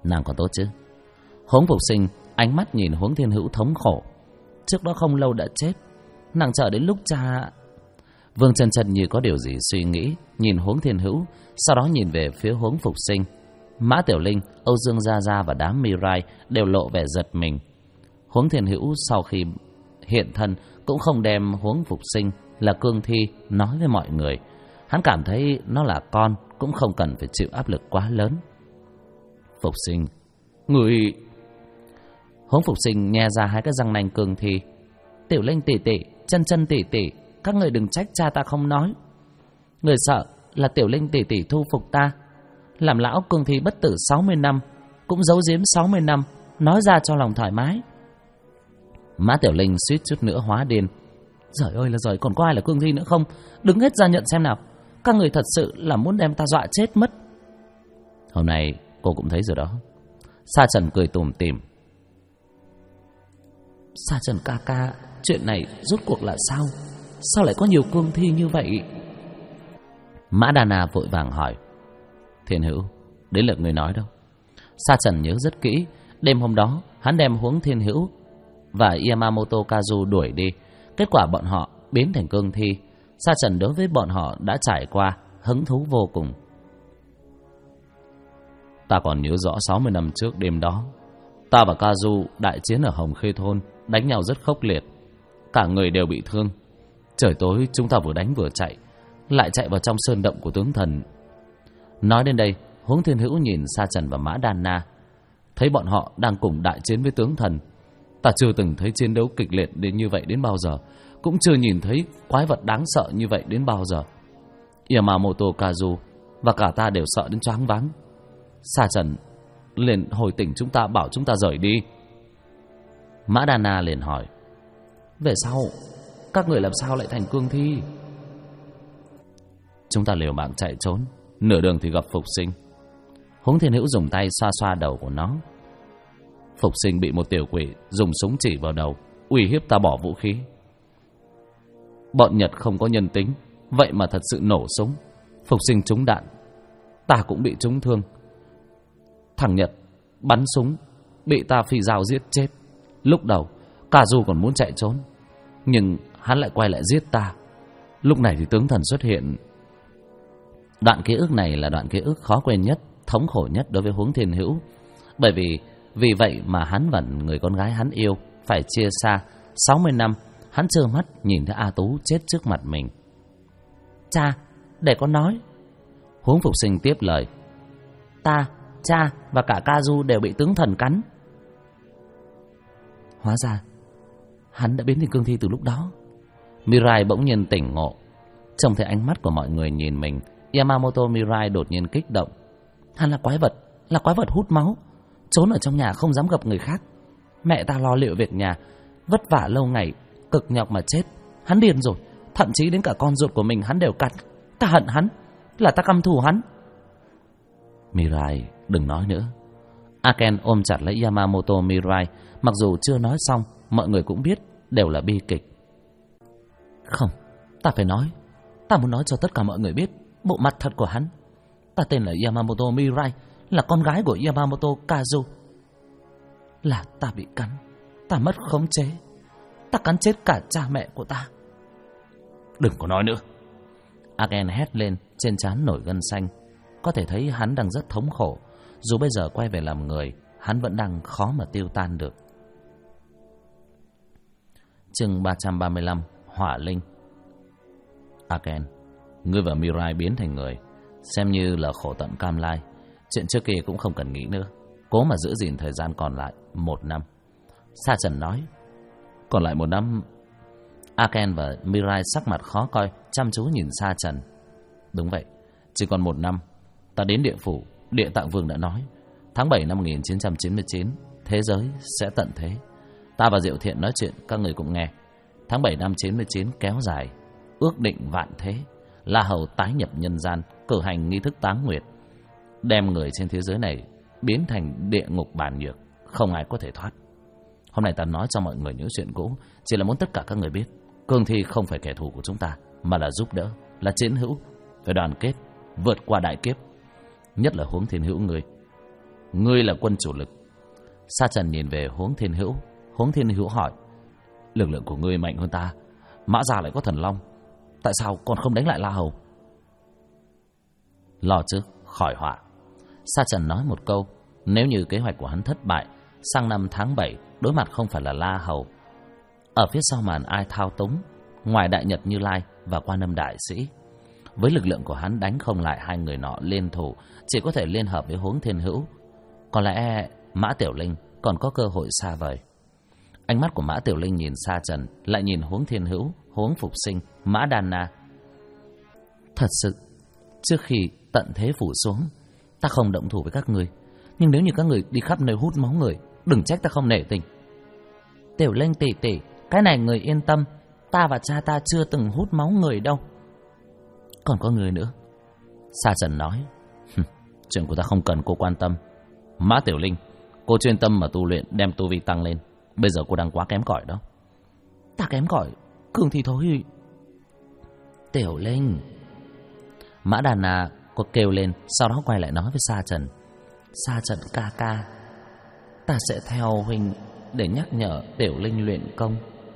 Nàng còn tốt chứ? Huống Phục Sinh ánh mắt nhìn Huống Thiên Hữu thống khổ. Trước đó không lâu đã chết, nàng chờ đến lúc cha... Vương Chân Chân như có điều gì suy nghĩ, nhìn Huống Thiên Hữu, sau đó nhìn về phía Huống Phục Sinh. Mã Tiểu Linh, Âu Dương Gia Gia và đám Mirai đều lộ vẻ giật mình. Huống Thiên Hữu sau khi hiện thân cũng không đem Huống Phục Sinh là cương thi nói với mọi người. Hắn cảm thấy nó là con, cũng không cần phải chịu áp lực quá lớn. Phục Sinh, người... Huống Phục Sinh nhe ra hai cái răng nanh cương thi. Tiểu Linh tỷ tỷ, Chân Chân tỷ tỷ, các người đừng trách cha ta không nói. Người sợ là Tiểu Linh tỷ tỷ thu phục ta, làm lão cương thi bất tử 60 năm, cũng giấu giếm 60 năm, nói ra cho lòng thoải mái. Mã Tiểu Linh suýt chút nữa hóa điên. Giời ơi là giời, còn có ai là cương thi nữa không? Đứng hết ra nhận xem nào. Các người thật sự là muốn đem ta dọa chết mất. Hôm nay cô cũng thấy rồi đó. Sa Trần cười tủm tỉm. Sa Trần ca ca, chuyện này rốt cuộc là sao? Sao lại có nhiều cương thi như vậy? Mã Đà Na vội vàng hỏi. Thiên Hữu, đến lượt người nói đâu. Sa Trần nhớ rất kỹ. Đêm hôm đó hắn đem Huống Thiên Hữu và Yamamoto Kazu đuổi đi. Kết quả bọn họ biến thành cương thi. Sa Trần đối với bọn họ đã trải qua hứng thú vô cùng. Ta còn nhớ rõ 60 năm trước đêm đó, ta và Kazu đại chiến ở Hồng Khê Thôn, đánh nhau rất khốc liệt, cả người đều bị thương. Trời tối chúng ta vừa đánh vừa chạy, lại chạy vào trong sơn động của tướng thần. Nói đến đây, Huống Thiên Hữu nhìn Sa Trần và Mã Đan Na, thấy bọn họ đang cùng đại chiến với tướng thần. Ta chưa từng thấy chiến đấu kịch liệt đến như vậy đến bao giờ, cũng chưa nhìn thấy quái vật đáng sợ như vậy đến bao giờ. Yamamoto Kazu và cả ta đều sợ đến choáng váng. Sa Trần liền hồi tỉnh chúng ta, bảo chúng ta rời đi. Mã Đa Na liền hỏi, về sau các người làm sao lại thành cương thi? Chúng ta liều mạng chạy trốn, nửa đường thì gặp Phục Sinh. Huống Thiên Hữu dùng tay xoa xoa đầu của nó. Phục Sinh bị một tiểu quỷ dùng súng chỉ vào đầu, uy hiếp ta bỏ vũ khí. Bọn Nhật không có nhân tính, vậy mà thật sự nổ súng. Phục Sinh trúng đạn, ta cũng bị trúng thương. Thằng Nhật bắn súng, bị ta phi dao giết chết. Lúc đầu Kazu còn muốn chạy trốn, nhưng hắn lại quay lại giết ta. Lúc này thì tướng thần xuất hiện. Đoạn ký ức này là đoạn ký ức khó quên nhất, thống khổ nhất đối với Huống Thiên Hữu. Bởi vì vậy mà hắn và người con gái hắn yêu phải chia xa 60 năm. Hắn trơ mắt nhìn thấy A Tú chết trước mặt mình. Cha, để con nói. Huống Phục Sinh tiếp lời. Ta, cha và cả Kazu đều bị tướng thần cắn. Hóa ra hắn đã biến thành cương thi từ lúc đó. Mirai bỗng nhiên tỉnh ngộ. Trông thấy ánh mắt của mọi người nhìn mình, Yamamoto Mirai đột nhiên kích động. Hắn là quái vật hút máu, trốn ở trong nhà không dám gặp người khác. Mẹ ta lo liệu việc nhà, vất vả lâu ngày, cực nhọc mà chết. Hắn điên rồi, thậm chí đến cả con ruột của mình hắn đều cắn. Ta hận hắn, là ta căm thù hắn. Mirai, đừng nói nữa. Aken ôm chặt lấy Yamamoto Mirai. Mặc dù chưa nói xong, mọi người cũng biết đều là bi kịch. Không, ta phải nói. Ta muốn nói cho tất cả mọi người biết bộ mặt thật của hắn. Ta tên là Yamamoto Mirai, là con gái của Yamamoto Kazu. Là ta bị cắn, ta mất khống chế, ta cắn chết cả cha mẹ của ta. Đừng có nói nữa. Aken hét lên, trên trán nổi gân xanh. Có thể thấy hắn đang rất thống khổ. Dù bây giờ quay về làm người, hắn vẫn đang khó mà tiêu tan được. Chương 335, Hỏa Linh. Aken, ngươi và Mirai biến thành người, xem như là khổ tận cam lai. Chuyện trước kia cũng không cần nghĩ nữa, cố mà giữ gìn thời gian còn lại 1 năm. Sa Trần nói. Còn lại 1 năm? Aken và Mirai sắc mặt khó coi, chăm chú nhìn Sa Trần. Đúng vậy, chỉ còn 1 năm. Ta đến địa phủ, Địa Tạng Vương đã nói, tháng 7 năm 1999 thế giới sẽ tận thế. Ta và Diệu Thiện nói chuyện, các người cũng nghe. Tháng 7 năm 99 kéo dài, ước định vạn thế. La Hầu tái nhập nhân gian, cử hành nghi thức táng nguyệt, đem người trên thế giới này biến thành địa ngục bản nhược, không ai có thể thoát. Hôm nay ta nói cho mọi người những chuyện cũ, chỉ là muốn tất cả các người biết, cương thi không phải kẻ thù của chúng ta, mà là giúp đỡ, là chiến hữu, phải đoàn kết, vượt qua đại kiếp. Nhất là Huống Thiên Hữu ngươi ngươi là quân chủ lực. Sa Trần nhìn về Huống Thiên Hữu. Huống Thiên Hữu hỏi: lực lượng của ngươi mạnh hơn ta, Mã gia lại có thần long, tại sao còn không đánh lại La Hầu? Lo trước khỏi họa. Sa Trần nói một câu, nếu như kế hoạch của hắn thất bại, sang năm tháng 7 đối mặt không phải là La Hầu, ở phía sau màn ai thao túng ngoài Đại Nhật Như Lai và Quan Âm Đại Sĩ. Với lực lượng của hắn đánh không lại hai người nọ liên thủ, chỉ có thể liên hợp với Huống Thiên Hữu. Có lẽ Mã Tiểu Linh còn có cơ hội xa vời. Ánh mắt của Mã Tiểu Linh nhìn Sa Trần, lại nhìn Huống Thiên Hữu, Huống Phục Sinh, Mã Đan Na. Thật sự, trước khi tận thế phủ xuống, ta không động thủ với các người. Nhưng nếu như các người đi khắp nơi hút máu người, đừng trách ta không nể tình. Tiểu Linh tỷ tỷ, cái này người yên tâm, ta và cha ta chưa từng hút máu người đâu. Còn có người nữa. Sa Trần nói: chuyện của ta không cần cô quan tâm. Mã Tiểu Linh, cô chuyên tâm mà tu luyện, đem tu vi tăng lên. Bây giờ cô đang quá kém cỏi đó. Ta kém cỏi? Cường thì thôi. Tiểu Linh. Mã Đàn Na có kêu lên, sau đó quay lại nói với Sa Trần: Sa Trần ca ca, ta sẽ theo huynh để nhắc nhở Tiểu Linh luyện công.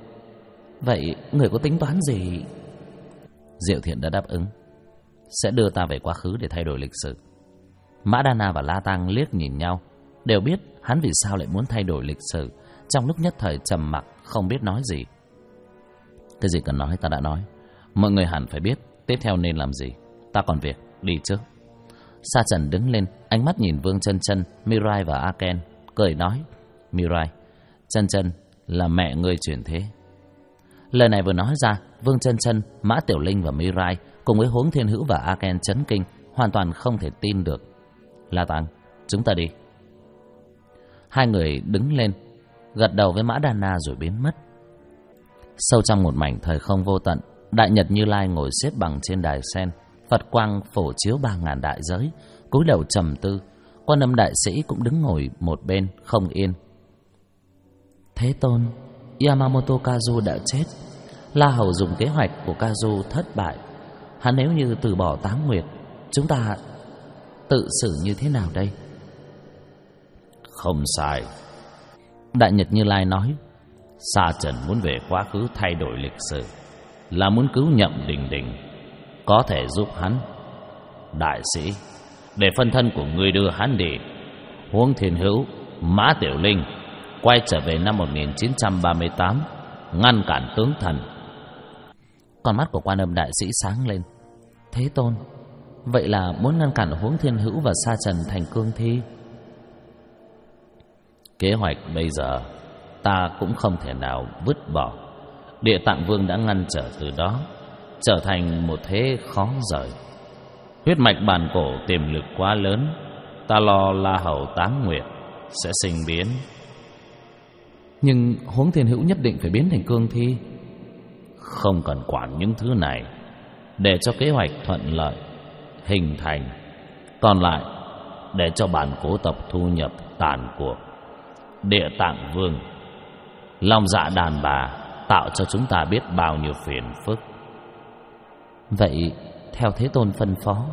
Vậy người có tính toán gì? Diệu Thiện đã đáp ứng, sẽ đưa ta về quá khứ để thay đổi lịch sử. Mã Đa Na và La Tăng liếc nhìn nhau, đều biết hắn vì sao lại muốn thay đổi lịch sử. Trong lúc nhất thời trầm mặc, không biết nói gì. Cái gì cần nói ta đã nói, mọi người hẳn phải biết tiếp theo nên làm gì. Ta còn việc, đi trước. Sa Trần đứng lên, ánh mắt nhìn Vương Chân Chân, Mirai và Aken, cười nói: Mirai, Chân Chân là mẹ ngươi chuyển thế. Lời này vừa nói ra, Vương Chân Chân, Mã Tiểu Linh và Mirai cùng với Huống Thiên Hữu và Aken chấn kinh, hoàn toàn không thể tin được. La Tăng, chúng ta đi. Hai người đứng lên, gật đầu với Mã Đa Na rồi biến mất. Sâu trong một mảnh thời không vô tận, Đại Nhật Như Lai ngồi xếp bằng trên đài sen, Phật quang phổ chiếu 3000 đại giới, cúi đầu trầm tư. Quan Âm Đại Sĩ cũng đứng ngồi một bên không yên. Thế Tôn, Yamamoto Kazu đã chết. La Hầu dùng kế hoạch của Kazu thất bại. Hắn nếu như từ bỏ Táng Nguyệt, chúng ta tự xử như thế nào đây? Không sai. Đại Nhật Như Lai nói: Sa Trần muốn về quá khứ thay đổi lịch sử, là muốn cứu Nhậm Đình Đình, có thể giúp hắn. Đại sĩ, để phân thân của ngươi đưa hắn đi. Huống Thiên Hữu, Mã Tiểu Linh quay trở về năm 1938, ngăn cản tướng thần. Con mắt của Quan Âm Đại Sĩ sáng lên. Thế Tôn, vậy là muốn ngăn cản Huống Thiên Hữu và Sa Trần thành cương thi. Kế hoạch bây giờ ta cũng không thể nào vứt bỏ. Địa Tạng Vương đã ngăn trở từ đó, trở thành một thế khó rời. Huyết mạch bản cổ tiềm lực quá lớn, ta lo La Hầu Táng Nguyệt sẽ sinh biến. Nhưng Huống Thiên Hữu nhất định phải biến thành cương thi. Không cần quản những thứ này, để cho kế hoạch thuận lợi hình thành. Còn lại để cho bản cố tộc thu nhập tàn cuộc. Địa Tạng Vương, lòng dạ đàn bà, tạo cho chúng ta biết bao nhiêu phiền phức. Vậy theo Thế Tôn phân phó.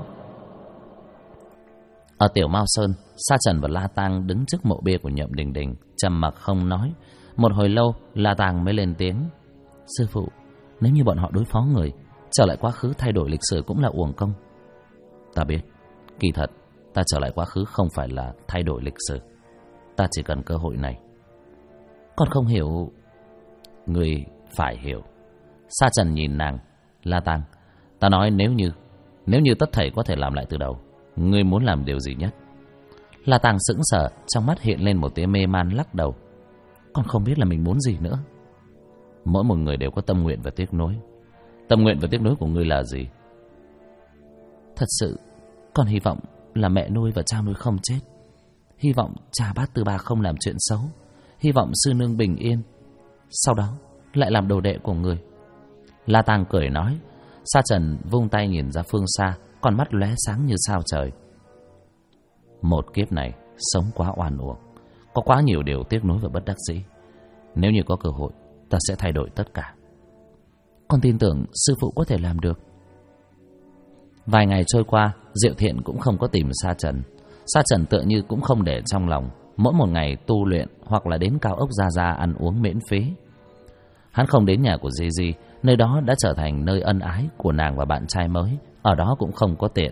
Ở Tiểu Mao Sơn, Sa Trần và La Tang đứng trước mộ bia của Nhậm Đình Đình, trầm mặc không nói. Một hồi lâu, La Tang mới lên tiếng: Sư phụ, nếu như bọn họ đối phó người, trở lại quá khứ thay đổi lịch sử cũng là uổng công. Ta biết, kỳ thật ta trở lại quá khứ không phải là thay đổi lịch sử, ta chỉ cần cơ hội này. Con không hiểu. Người phải hiểu. Sa Trần nhìn nàng. La Tang, ta nói nếu như tất thảy có thể làm lại từ đầu, ngươi muốn làm điều gì nhất? La Tang sững sờ, trong mắt hiện lên một tia mê man, lắc đầu. Con không biết là mình muốn gì nữa. Mỗi một người đều có tâm nguyện và tiếc nuối. Tâm nguyện và tiếc nuối của ngươi là gì? Thật sự, con hy vọng là mẹ nuôi và cha nuôi không chết. Hy vọng cha Bát Tư Ba không làm chuyện xấu. Hy vọng sư nương bình yên, sau đó lại làm đồ đệ của người. La Tang cười nói. Sa Trần vung tay nhìn ra phương xa, con mắt lóe sáng như sao trời. Một kiếp này sống quá oan uổng, có quá nhiều điều tiếc nuối và bất đắc dĩ. Nếu như có cơ hội, ta sẽ thay đổi tất cả. Con tin tưởng sư phụ có thể làm được. Vài ngày trôi qua, Diệu Thiện cũng không có tìm Sa Trần. Sa Trần tựa như cũng không để trong lòng, mỗi một ngày tu luyện hoặc là đến Cao Ốc Gia Gia ăn uống miễn phí. Hắn không đến nhà của Gigi, nơi đó đã trở thành nơi ân ái của nàng và bạn trai mới, ở đó cũng không có tiện.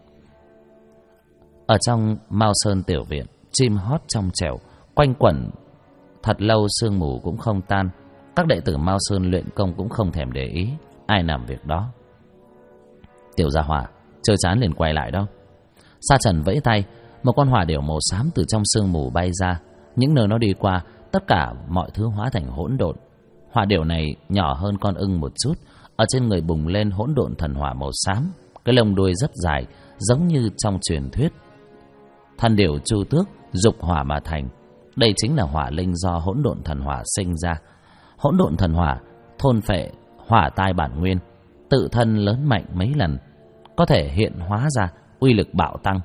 Ở trong Mao Sơn tiểu viện, chim hót trong trẻo, quanh quẩn thật lâu sương mù cũng không tan. Các đệ tử Mao Sơn luyện công cũng không thèm để ý, ai làm việc đó. Tiểu Gia Hỏa, chơi chán liền quay lại đó. Sa Trần vẫy tay, một con hỏa điểu màu xám từ trong sương mù bay ra. Những nơi nó đi qua, tất cả mọi thứ hóa thành hỗn độn. Hỏa điểu này nhỏ hơn con ưng một chút, ở trên người bùng lên hỗn độn thần hỏa màu xám, cái lông đuôi rất dài, giống như trong truyền thuyết. Thần điểu Chu Tước dục hỏa mà thành, đây chính là hỏa linh do hỗn độn thần hỏa sinh ra. Hỗn độn thần hỏa thôn phệ hỏa tai bản nguyên, tự thân lớn mạnh mấy lần, có thể hiện hóa ra, uy lực bạo tăng.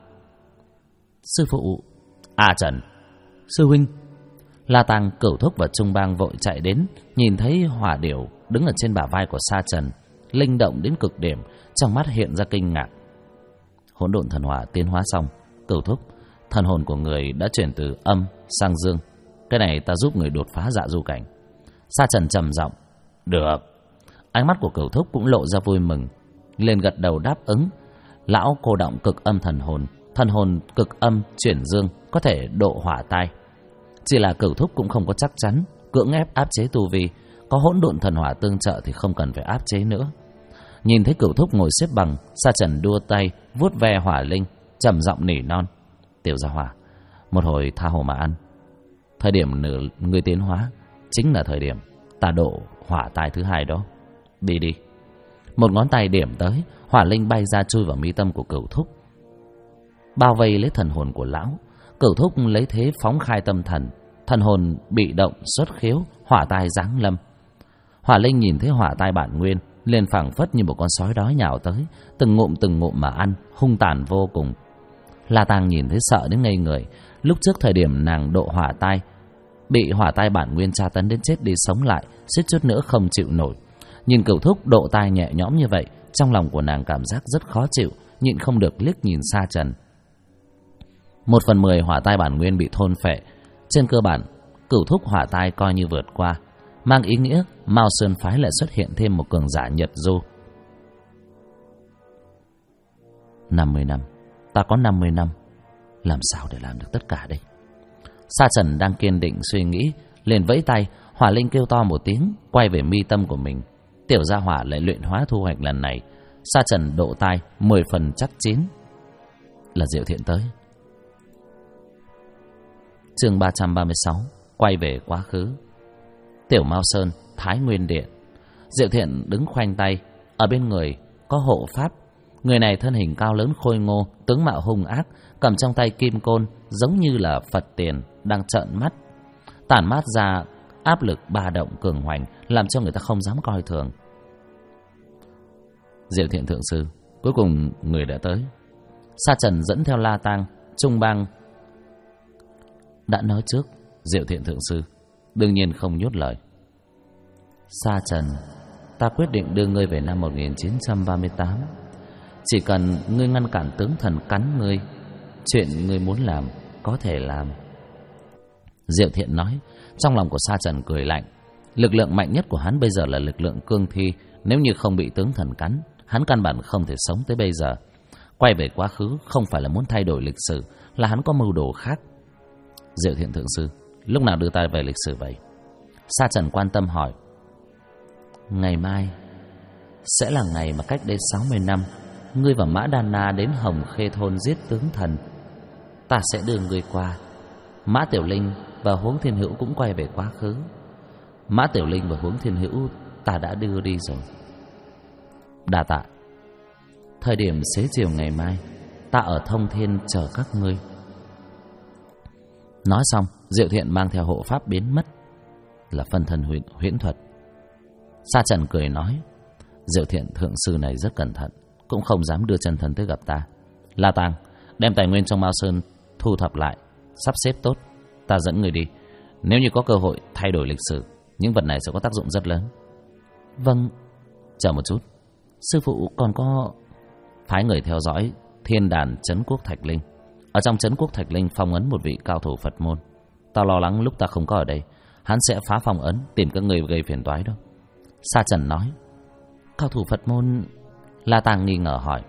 Sư phụ, Trần, sư huynh. La Tăng, Cửu Thúc và Trung Bang vội chạy đến, nhìn thấy hỏa điểu đứng ở trên bả vai của Sa Trần, linh động đến cực điểm, trong mắt hiện ra kinh ngạc. Hỗn độn thần hỏa tiến hóa xong, Cửu Thúc, thần hồn của người đã chuyển từ âm sang dương, cái này ta giúp người đột phá dạ du cảnh. Sa Trần trầm giọng, được. Ánh mắt của Cửu Thúc cũng lộ ra vui mừng, liền gật đầu đáp ứng. Lão cô động cực âm thần hồn cực âm chuyển dương, có thể độ hỏa tai. Chỉ là Cửu Thúc cũng không có chắc chắn, cưỡng ép áp chế tu vi, có hỗn độn thần hỏa tương trợ thì không cần phải áp chế nữa. Nhìn thấy Cửu Thúc ngồi xếp bằng, Sa Trần đua tay vuốt ve hỏa linh, trầm giọng nỉ non, Tiểu Gia Hỏa, một hồi tha hồ mà ăn. Thời điểm người tiến hóa chính là thời điểm ta độ hỏa tai thứ hai đó. Đi đi. Một ngón tay điểm tới, hỏa linh bay ra chui vào mi tâm của Cửu Thúc, bao vây lấy thần hồn của lão. Cửu Thúc lấy thế phóng khai tâm thần, thần hồn bị động xuất khiếu, hỏa tai giáng lâm. Hỏa linh nhìn thấy hỏa tai bản nguyên, liền phảng phất như một con sói đói nhào tới, từng ngụm mà ăn, hung tàn vô cùng. La Tang nhìn thấy sợ đến ngây người. Lúc trước thời điểm nàng độ hỏa tai, bị hỏa tai bản nguyên tra tấn đến chết đi sống lại, suýt chút nữa không chịu nổi. Nhìn Cửu Thúc độ tai nhẹ nhõm như vậy, trong lòng của nàng cảm giác rất khó chịu, nhịn không được liếc nhìn Sa Trần. 1/10 hỏa tai bản nguyên bị thôn phệ. Trên cơ bản, Cửu Thúc hỏa tai coi như vượt qua, mang ý nghĩa Mao Sơn phái lại xuất hiện thêm một cường giả Nhật Du. 50 năm, ta có 50 năm, làm sao để làm được tất cả đây? Sa Trần đang kiên định suy nghĩ, liền vẫy tay, hỏa linh kêu to một tiếng, quay về mi tâm của mình. Tiểu Gia Hỏa lại luyện hóa thu hoạch lần này. Sa Trần độ tai 10 phần chắc chín là Diệu Thiện tới. Chương 336, quay về quá khứ. Tiểu Mao Sơn, Thái Nguyên Điện. Diệu Thiện đứng khoanh tay, ở bên người có hộ pháp. Người này thân hình cao lớn khôi ngô, tướng mạo hung ác, cầm trong tay kim côn, giống như là Phật tiền đang trợn mắt, tản mát ra áp lực ba động cường hoành, làm cho người ta không dám coi thường. Diệu Thiện thượng sư, cuối cùng người đã tới. Sa Trần dẫn theo La Tang, Trung Bang đã nói trước. Diệu Thiện thượng sư đương nhiên không nhốt lời. Sa Trần, ta quyết định đưa ngươi về năm 1938. Chỉ cần ngươi ngăn cản tướng thần cắn ngươi, chuyện ngươi muốn làm có thể làm. Diệu Thiện nói. Trong lòng của Sa Trần cười lạnh. Lực lượng mạnh nhất của hắn bây giờ là lực lượng cương thi. Nếu như không bị tướng thần cắn, hắn căn bản không thể sống tới bây giờ. Quay về quá khứ không phải là muốn thay đổi lịch sử, là hắn có mưu đồ khác. Diệu Thiện thượng sư, lúc nào đưa ta về lịch sử vậy? Sa Trần quan tâm hỏi. Ngày mai sẽ là ngày mà cách đây 60 năm ngươi và Mã Đan Na đến Hồng Khê thôn giết tướng thần. Ta sẽ đưa ngươi qua. Mã Tiểu Linh và Huống Thiên Hữu cũng quay về quá khứ. Mã Tiểu Linh và Huống Thiên Hữu ta đã đưa đi rồi. Đa tạ. Thời điểm xế chiều ngày mai, ta ở Thông Thiên chờ các ngươi. Nói xong, Diệu Thiện mang theo hộ pháp biến mất, là phân thân huyễn thuật. Sa Trần cười nói. Diệu Thiện thượng sư này rất cẩn thận, cũng không dám đưa chân thân tới gặp ta. La Tang, đem tài nguyên trong Mao Sơn thu thập lại, sắp xếp tốt, ta dẫn người đi. Nếu như có cơ hội thay đổi lịch sử, những vật này sẽ có tác dụng rất lớn. Vâng. Chờ một chút, sư phụ còn có... Phái người theo dõi Thiên Đàn Trấn Quốc Thạch Linh, Ở trong trấn Quốc Thạch Linh phong ấn một vị cao thủ Phật môn. Tao lo lắng lúc ta không có ở đây, hắn sẽ phá phong ấn tìm các người gây phiền toái đó. Sa Trần nói. Cao thủ Phật môn? La Tàng nghi ngờ hỏi.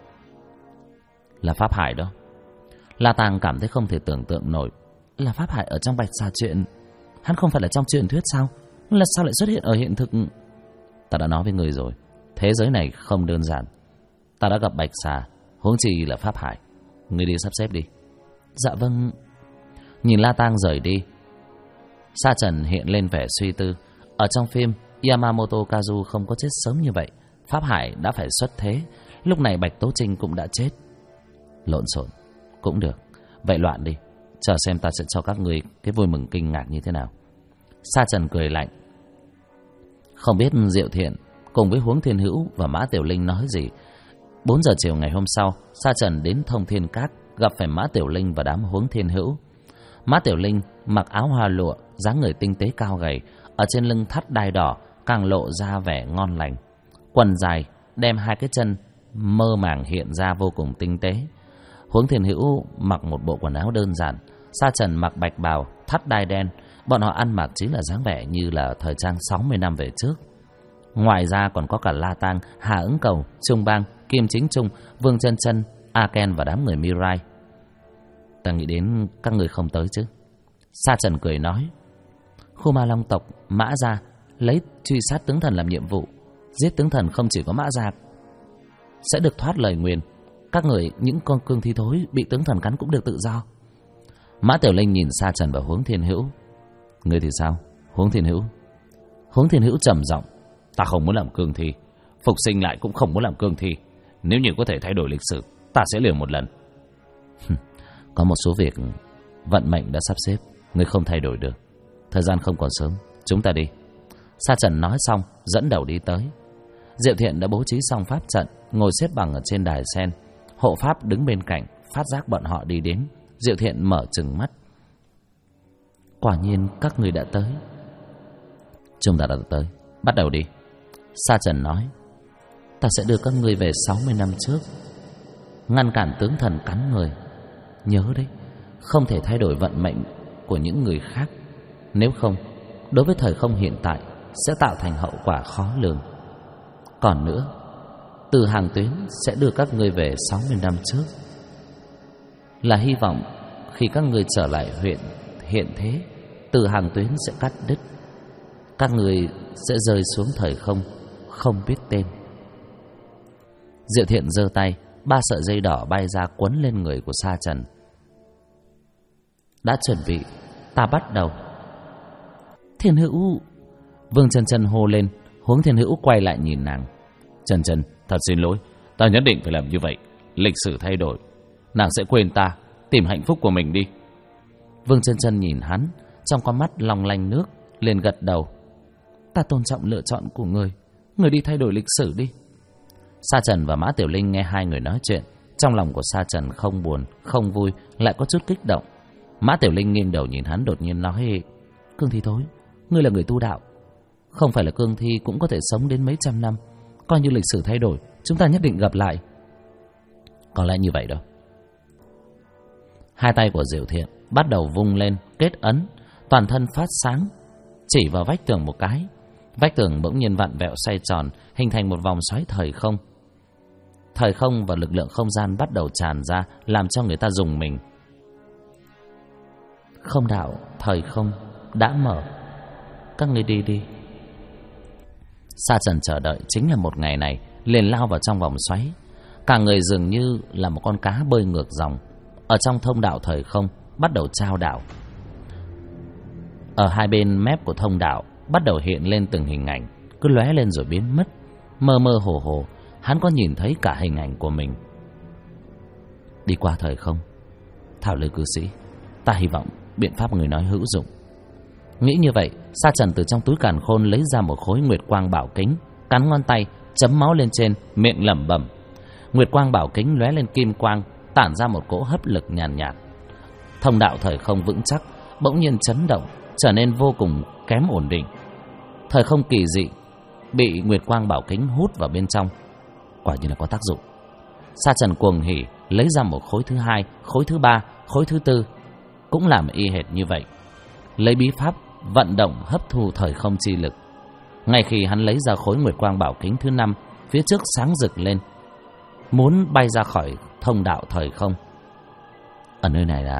Là Pháp Hải đó. La Tàng cảm thấy không thể tưởng tượng nổi. Là Pháp Hải ở trong Bạch Xà truyện? Hắn không phải là trong truyền thuyết sao? Là sao lại xuất hiện ở hiện thực? Ta đã nói với người rồi, thế giới này không đơn giản. Ta đã gặp Bạch Xà, huống chi là Pháp Hải. Người đi sắp xếp đi. Dạ vâng. Nhìn La Tang rời đi, Sa Trần hiện lên vẻ suy tư. Ở trong phim, Yamamoto Kazu không có chết sớm như vậy. Pháp Hải đã phải xuất thế. Lúc này Bạch Tố Trinh cũng đã chết. Lộn xộn. Cũng được. Vậy loạn đi. Chờ xem ta sẽ cho các người cái vui mừng kinh ngạc như thế nào. Sa Trần cười lạnh. Không biết Diệu Thiện cùng với Huống Thiên Hữu và Mã Tiểu Linh nói gì. 4 giờ chiều ngày hôm sau, Sa Trần đến Thông Thiên Các, gặp phải Mã Tiểu Linh và đám Huống Thiên Hữu. Mã Tiểu Linh mặc áo hoa lụa, dáng người tinh tế cao gầy, ở trên lưng thắt đai đỏ, càng lộ ra vẻ ngon lành. Quần dài đem hai cái chân mơ màng hiện ra vô cùng tinh tế. Huống Thiên Hữu mặc một bộ quần áo đơn giản, Sa Trần mặc bạch bào, thắt đai đen. Bọn họ ăn mặc chính là dáng vẻ như là thời trang 60 năm về trước. Ngoài ra còn có cả La Tang, Hà Ứng Cầu, Trung Bang, Kim Chính Trung, Vương Chân Chân, Aken và đám người Mirai. Ta nghĩ đến các người không tới chứ. Sa Trần cười nói. Khu Ma Long tộc Mã Gia lấy truy sát tướng thần làm nhiệm vụ. Giết tướng thần không chỉ có Mã Gia sẽ được thoát lời nguyền. Các người, những con cương thi thối bị tướng thần cắn cũng được tự do. Mã Tiểu Linh nhìn Sa Trần và Huống Thiên Hữu. Ngươi thì sao, Huống Thiên Hữu? Huống Thiên Hữu trầm giọng. Ta không muốn làm cương thi, phục sinh lại cũng không muốn làm cương thi. Nếu như có thể thay đổi lịch sử, ta sẽ liều một lần. Có một số việc vận mệnh đã sắp xếp, ngươi không thay đổi được. Thời gian không còn sớm, chúng ta đi. Sa Trần nói xong dẫn đầu đi tới. Diệu Thiện đã bố trí xong pháp trận, ngồi xếp bằng ở trên đài sen. Hộ pháp đứng bên cạnh, phát giác bọn họ đi đến. Diệu Thiện mở trừng mắt. Quả nhiên các người đã tới. Chúng ta đã tới, bắt đầu đi. Sa Trần nói. Ta sẽ đưa các ngươi về 60 năm trước, ngăn cản tướng thần cắn người. Nhớ đấy, không thể thay đổi vận mệnh của những người khác. Nếu không, đối với thời không hiện tại sẽ tạo thành hậu quả khó lường. Còn nữa, Từ Hàng Tuyến sẽ đưa các ngươi về 60 năm trước, là hy vọng khi các ngươi trở lại huyện hiện thế, Từ Hàng Tuyến sẽ cắt đứt. Các ngươi sẽ rơi xuống thời không, không biết tên. Diệu Thiện giơ tay, 3 sợi dây đỏ bay ra quấn lên người của Sa Trần. Đã chuẩn bị, ta bắt đầu. Thiên Hữu! Vương Chân Chân hô lên. Huống Thiên Hữu quay lại nhìn nàng. Chân Chân, thật xin lỗi, ta nhất định phải làm như vậy. Lịch sử thay đổi, nàng sẽ quên ta, tìm hạnh phúc của mình đi. Vương Chân Chân nhìn hắn, trong con mắt long lanh nước, liền gật đầu. Ta tôn trọng lựa chọn của người, người đi thay đổi lịch sử đi. Sa Trần và Mã Tiểu Linh nghe hai người nói chuyện, trong lòng của Sa Trần không buồn, không vui, lại có chút kích động. Mã Tiểu Linh nghiêng đầu nhìn hắn, đột nhiên nói. Cương thi thối, ngươi là người tu đạo, không phải là cương thi cũng có thể sống đến mấy trăm năm. Coi như lịch sử thay đổi, chúng ta nhất định gặp lại. Có lẽ như vậy đâu. Hai tay của Diệu Thiện bắt đầu vung lên, kết ấn, toàn thân phát sáng, chỉ vào vách tường một cái. Vách tường bỗng nhiên vặn vẹo xoay tròn, hình thành một vòng xoáy thời không. Thời không và lực lượng không gian bắt đầu tràn ra, làm cho người ta rùng mình. Không đạo, thời không đã mở, các ngươi đi đi. Sa Trần chờ đợi chính là một ngày này, liền lao vào trong vòng xoáy. Cả người dường như là một con cá bơi ngược dòng, ở trong thông đạo thời không bắt đầu trao đảo. Ở hai bên mép của thông đạo bắt đầu hiện lên từng hình ảnh, cứ lóe lên rồi biến mất. Mơ mơ hồ hồ, hắn có nhìn thấy cả hình ảnh của mình. Đi qua thời không, Thảo Lư cư sĩ, ta hy vọng biện pháp người nói hữu dụng. Nghĩ như vậy, Sa Trần từ trong túi càn khôn lấy ra một khối nguyệt quang bảo kính, cắn ngón tay, chấm máu lên trên, miệng lẩm bẩm. Nguyệt quang bảo kính lóe lên kim quang, tản ra một cỗ hấp lực nhàn nhạt. Thông đạo thời không vững chắc bỗng nhiên chấn động, trở nên vô cùng kém ổn định. Thời không kỳ dị bị nguyệt quang bảo kính hút vào bên trong, quả nhiên là có tác dụng. Sa Trần cuồng hỉ lấy ra một khối thứ hai, khối thứ ba, khối thứ tư cũng làm y hệt như vậy, lấy bí pháp vận động hấp thu thời không chi lực. Ngay khi hắn lấy ra khối nguyệt quang bảo kính thứ 5, phía trước sáng rực lên, muốn bay ra khỏi thông đạo thời không. Ở nơi này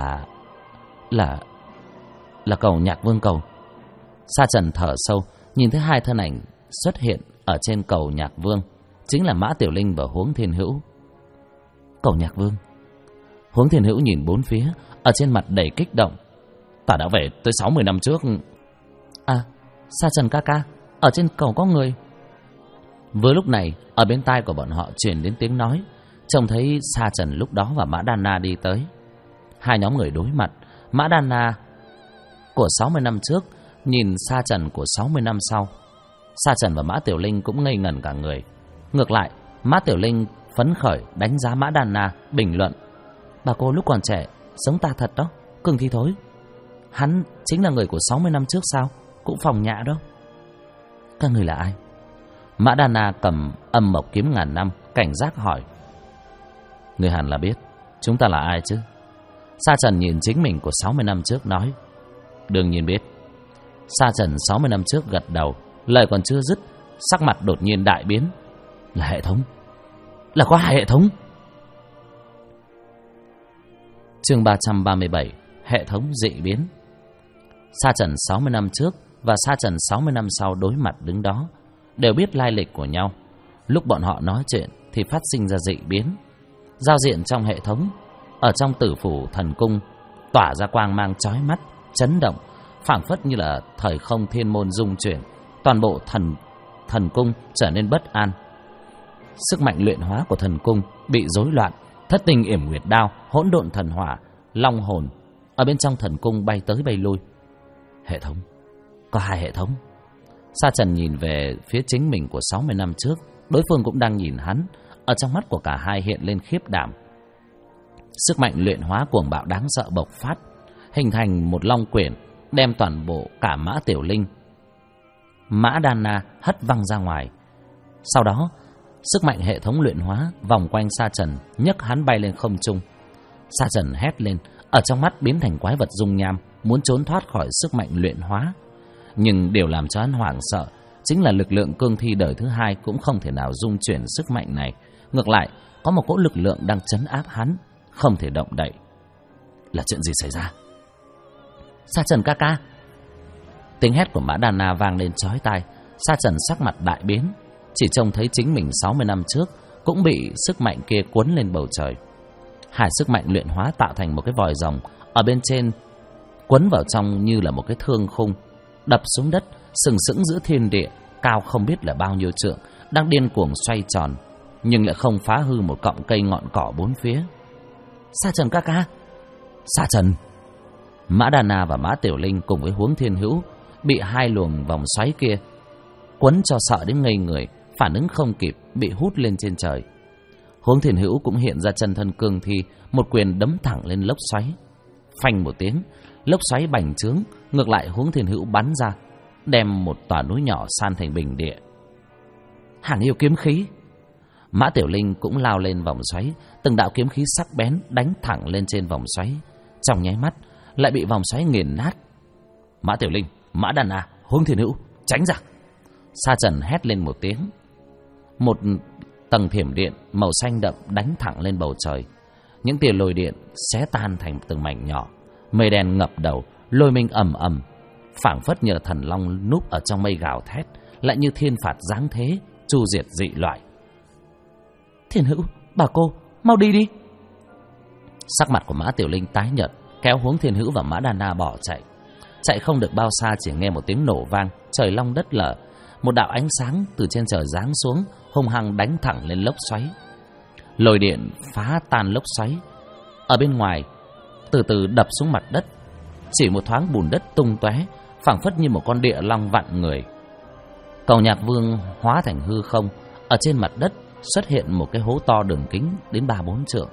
là cầu Nhạc Vương cầu. Sa Trần thở sâu, nhìn thấy hai thân ảnh xuất hiện ở trên cầu Nhạc Vương, chính là Mã Tiểu Linh và Huống Thiên Hữu. Cầu Nhạc Vương. Huống Thiên Hữu nhìn bốn phía, ở trên mặt đầy kích động. Ta đã về tới 60 năm trước. À, Sa Trần ca ca, ở trên cầu có người. Vừa lúc này, ở bên tai của bọn họ truyền đến tiếng nói, trông thấy Sa Trần lúc đó và Mã Đan Na đi tới. Hai nhóm người đối mặt, Mã Đan Na của 60 năm trước nhìn Sa Trần của 60 năm sau. Sa Trần và Mã Tiểu Linh cũng ngây ngẩn cả người. Ngược lại, Mã Tiểu Linh phấn khởi đánh giá Mã Đan Na, bình luận: bà cô lúc còn trẻ sống ta thật đó, cưng thì thối. Hắn chính là người của 60 năm trước sao? Cũng phòng nhã đó. Các người là ai? Mã Đan Na cầm âm mộc kiếm ngàn năm, cảnh giác hỏi. Người hẳn là biết chúng ta là ai chứ? Sa Trần nhìn chính mình của 60 năm trước nói. Đương nhiên biết. Sa Trần 60 năm trước gật đầu, lời còn chưa dứt, sắc mặt đột nhiên đại biến. Là hệ thống. Là có hai hệ thống. Chương 337, hệ thống dị biến. Sa Trần 60 năm trước và Sa Trần 60 năm sau đối mặt đứng đó, đều biết lai lịch của nhau. Lúc bọn họ nói chuyện thì phát sinh ra dị biến. Giao diện trong hệ thống, ở trong Tử Phủ Thần Cung tỏa ra quang mang chói mắt, chấn động, phảng phất như là thời không thiên môn rung chuyển, toàn bộ thần cung trở nên bất an. Sức mạnh luyện hóa của thần cung bị rối loạn, thất tinh yểm nguyệt đao, hỗn độn thần hỏa, long hồn ở bên trong thần cung bay tới bay lui. Hệ thống, có hai hệ thống. Sa Trần nhìn về phía chính mình của 60 năm trước, đối phương cũng đang nhìn hắn. Ở trong mắt của cả hai hiện lên khiếp đảm. Sức mạnh luyện hóa cuồng bạo đáng sợ bộc phát, hình thành một long quyển, đem toàn bộ cả Mã Tiểu Linh, Mã Đan Na hất văng ra ngoài. Sau đó, sức mạnh hệ thống luyện hóa vòng quanh Sa Trần, nhấc hắn bay lên không trung. Sa Trần hét lên, ở trong mắt biến thành quái vật dung nham, muốn trốn thoát khỏi sức mạnh luyện hóa. Nhưng điều làm cho hắn hoảng sợ chính là lực lượng cương thi đời thứ hai cũng không thể nào dung chuyển sức mạnh này. Ngược lại, có một cỗ lực lượng đang trấn áp hắn, không thể động đậy. Là chuyện gì xảy ra? Sa Trần ca ca. Tiếng hét của Mã Đan Na vang lên chói tai. Sa Trần sắc mặt đại biến, chỉ trông thấy chính mình 60 năm trước cũng bị sức mạnh kia cuốn lên bầu trời. Hai sức mạnh luyện hóa tạo thành một cái vòi rồng, ở bên trên quấn vào trong như là một cái thương khung, đập xuống đất, sừng sững giữa thiên địa, cao không biết là bao nhiêu trượng, đang điên cuồng xoay tròn, nhưng lại không phá hư một cọng cây ngọn cỏ bốn phía. Sa Trần ca ca. Sa Trần. Mã Đan Na và Mã Tiểu Linh cùng với Huống Thiên Hữu bị hai luồng vòng xoáy kia quấn cho sợ đến ngây người, phản ứng không kịp, bị hút lên trên trời. Huống Thiên Hữu cũng hiện ra chân thân cương thi, một quyền đấm thẳng lên lốc xoáy. Phanh một tiếng, lốc xoáy bành trướng, ngược lại Huống Thiên Hữu bắn ra, đem một tòa núi nhỏ san thành bình địa. Hàng yêu kiếm khí. Mã Tiểu Linh cũng lao lên vòng xoáy, từng đạo kiếm khí sắc bén đánh thẳng lên trên vòng xoáy, trong nháy mắt lại bị vòng xoáy nghiền nát. Mã Tiểu Linh, Mã Đan Na, Huống Thiên Hữu, tránh ra! Sa Trần hét lên một tiếng. Một tầng thiểm điện màu xanh đậm đánh thẳng lên bầu trời. Những tia lôi điện xé tan thành từng mảnh nhỏ, mây đen ngập đầu, lôi minh ầm ầm, phảng phất như thần long núp ở trong mây gào thét, lại như thiên phạt giáng thế, chu diệt dị loại. Thiên Hữu, bà cô, mau đi đi! Sắc mặt của Mã Tiểu Linh tái nhợt, kéo Huống Thiên Hữu và Mã Đan Na bỏ chạy. Chạy không được bao xa, chỉ nghe một tiếng nổ vang, trời long đất lở, một đạo ánh sáng từ trên trời giáng xuống, hung hăng đánh thẳng lên lốc xoáy. Lôi điện phá tan lốc xoáy, ở bên ngoài từ từ đập xuống mặt đất. Chỉ một thoáng bùn đất tung tóe, phảng phất như một con địa long vặn người. Cầu Nhạc Vương hóa thành hư không, ở trên mặt đất xuất hiện một cái hố to đường kính đến 3-4 trượng.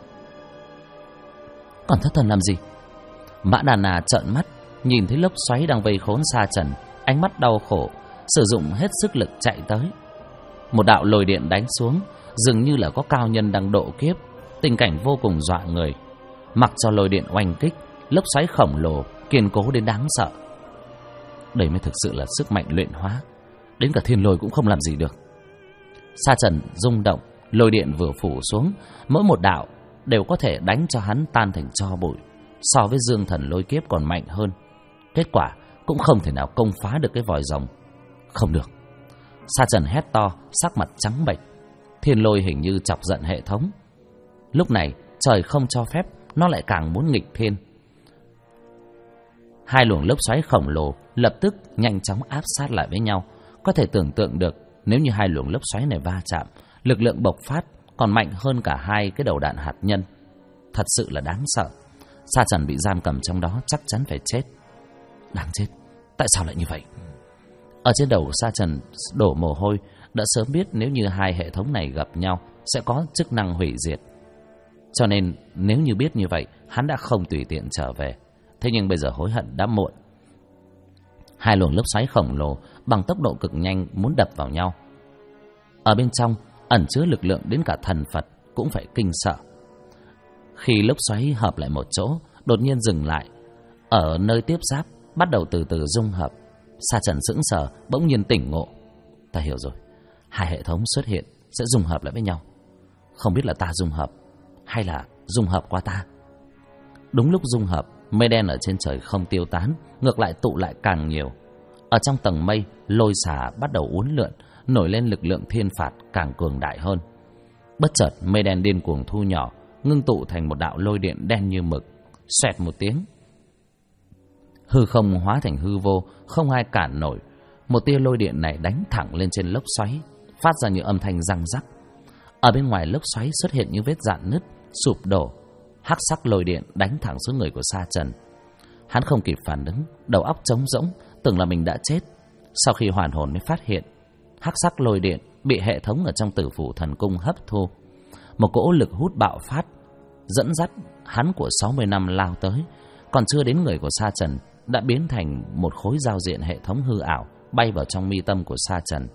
Còn thất thần làm gì? Mã Đan Na trợn mắt, nhìn thấy lốc xoáy đang vây khốn Sa Trần, ánh mắt đau khổ, sử dụng hết sức lực chạy tới. Một đạo lôi điện đánh xuống, dường như là có cao nhân đang độ kiếp, tình cảnh vô cùng dọa người. mặc cho lôi điện oanh kích, lốc xoáy khổng lồ kiên cố đến đáng sợ. Đây mới thực sự là sức mạnh luyện hóa, đến cả thiên lôi cũng không làm gì được. Sa trần rung động, lôi điện vừa phủ xuống, mỗi một đạo đều có thể đánh cho hắn tan thành tro bụi. So với dương thần lôi kiếp còn mạnh hơn. Kết quả cũng không thể nào công phá được cái vòi rồng. Không được. Sa trần hét to, sắc mặt trắng bệch. Thiên lôi hình như chọc giận hệ thống. Lúc này trời không cho phép, nó lại càng muốn nghịch thiên. Hai luồng lốc xoáy khổng lồ lập tức nhanh chóng áp sát lại với nhau. Có thể tưởng tượng được, nếu như hai luồng lốc xoáy này va chạm, lực lượng bộc phát còn mạnh hơn cả hai cái đầu đạn hạt nhân. Thật sự là đáng sợ. Sa trần bị giam cầm trong đó chắc chắn phải chết. Đáng chết, tại sao lại như vậy? Ở trên đầu của Sa trần đổ mồ hôi. Đã sớm biết nếu như hai hệ thống này gặp nhau sẽ có chức năng hủy diệt. Cho nên nếu như biết như vậy, hắn đã không tùy tiện trở về. Thế nhưng bây giờ hối hận đã muộn. Hai luồng lốc xoáy khổng lồ bằng tốc độ cực nhanh muốn đập vào nhau. Ở bên trong ẩn chứa lực lượng đến cả thần Phật cũng phải kinh sợ. Khi lốc xoáy hợp lại một chỗ, đột nhiên dừng lại. Ở nơi tiếp giáp bắt đầu từ từ dung hợp. Sa trần sững sờ, bỗng nhiên tỉnh ngộ. Ta hiểu rồi, hai hệ thống xuất hiện sẽ dung hợp lại với nhau. Không biết là ta dung hợp hay là dung hợp qua ta. Đúng lúc dung hợp, mây đen ở trên trời không tiêu tán, ngược lại tụ lại càng nhiều. Ở trong tầng mây, lôi xả bắt đầu uốn lượn, nổi lên lực lượng thiên phạt càng cường đại hơn. Bất chợt mây đen điên cuồng thu nhỏ, ngưng tụ thành một đạo lôi điện đen như mực. Xoẹt một tiếng, hư không hóa thành hư vô, không ai cản nổi. Một tia lôi điện này đánh thẳng lên trên lốc xoáy, phát ra những âm thanh răng rắc. Ở bên ngoài lốc xoáy xuất hiện những vết rạn nứt, sụp đổ. Hắc sắc lôi điện đánh thẳng xuống người của Sa trần. Hắn không kịp phản ứng, đầu óc trống rỗng, tưởng là mình đã chết. Sau khi hoàn hồn mới phát hiện, hắc sắc lôi điện bị hệ thống ở trong Tử Phủ Thần Cung hấp thu. Một cỗ lực hút bạo phát, dẫn dắt hắn của 60 năm lao tới. Còn chưa đến người của Sa trần đã biến thành một khối giao diện hệ thống hư ảo, bay vào trong mi tâm của Sa trần.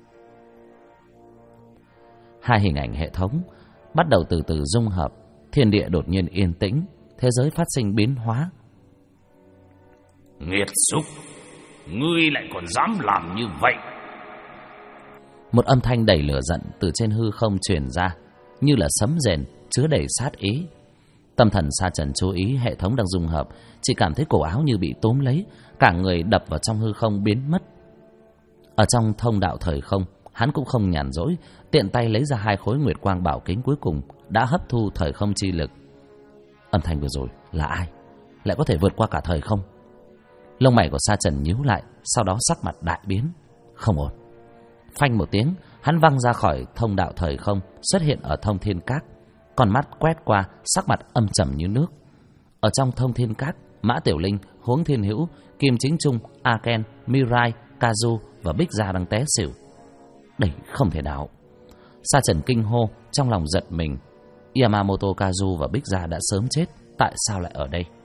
Hai hình ảnh hệ thống bắt đầu từ từ dung hợp. Thiên địa đột nhiên yên tĩnh, thế giới phát sinh biến hóa. Nghiệt xúc, ngươi lại còn dám làm như vậy? Một âm thanh đầy lửa giận từ trên hư không truyền ra, như là sấm rền, chứa đầy sát ý. Tâm thần Sa trần chú ý hệ thống đang dung hợp, chỉ cảm thấy cổ áo như bị túm lấy, cả người đập vào trong hư không biến mất. Ở trong thông đạo thời không, hắn cũng không nhàn rỗi, tiện tay lấy ra hai khối nguyệt quang bảo kính cuối cùng đã hấp thu thời không chi lực. Âm thanh vừa rồi là ai? Lại có thể vượt qua cả thời không? Lông mày của Sa trần nhíu lại, sau đó sắc mặt đại biến. Không ổn. Phanh một tiếng, hắn văng ra khỏi thông đạo thời không, xuất hiện ở thông thiên các. Con mắt quét qua, sắc mặt âm trầm như nước. Ở trong thông thiên các, Mã Tiểu Linh, Huống Thiên Hữu, Kim Chính Trung, Aken, Mirai, Kazu và Bích Gia đang té xỉu. Đây không thể nào. Sa trần kinh hô, trong lòng giật mình. Yamamoto, Kazu và Bích Gia đã sớm chết, tại sao lại ở đây?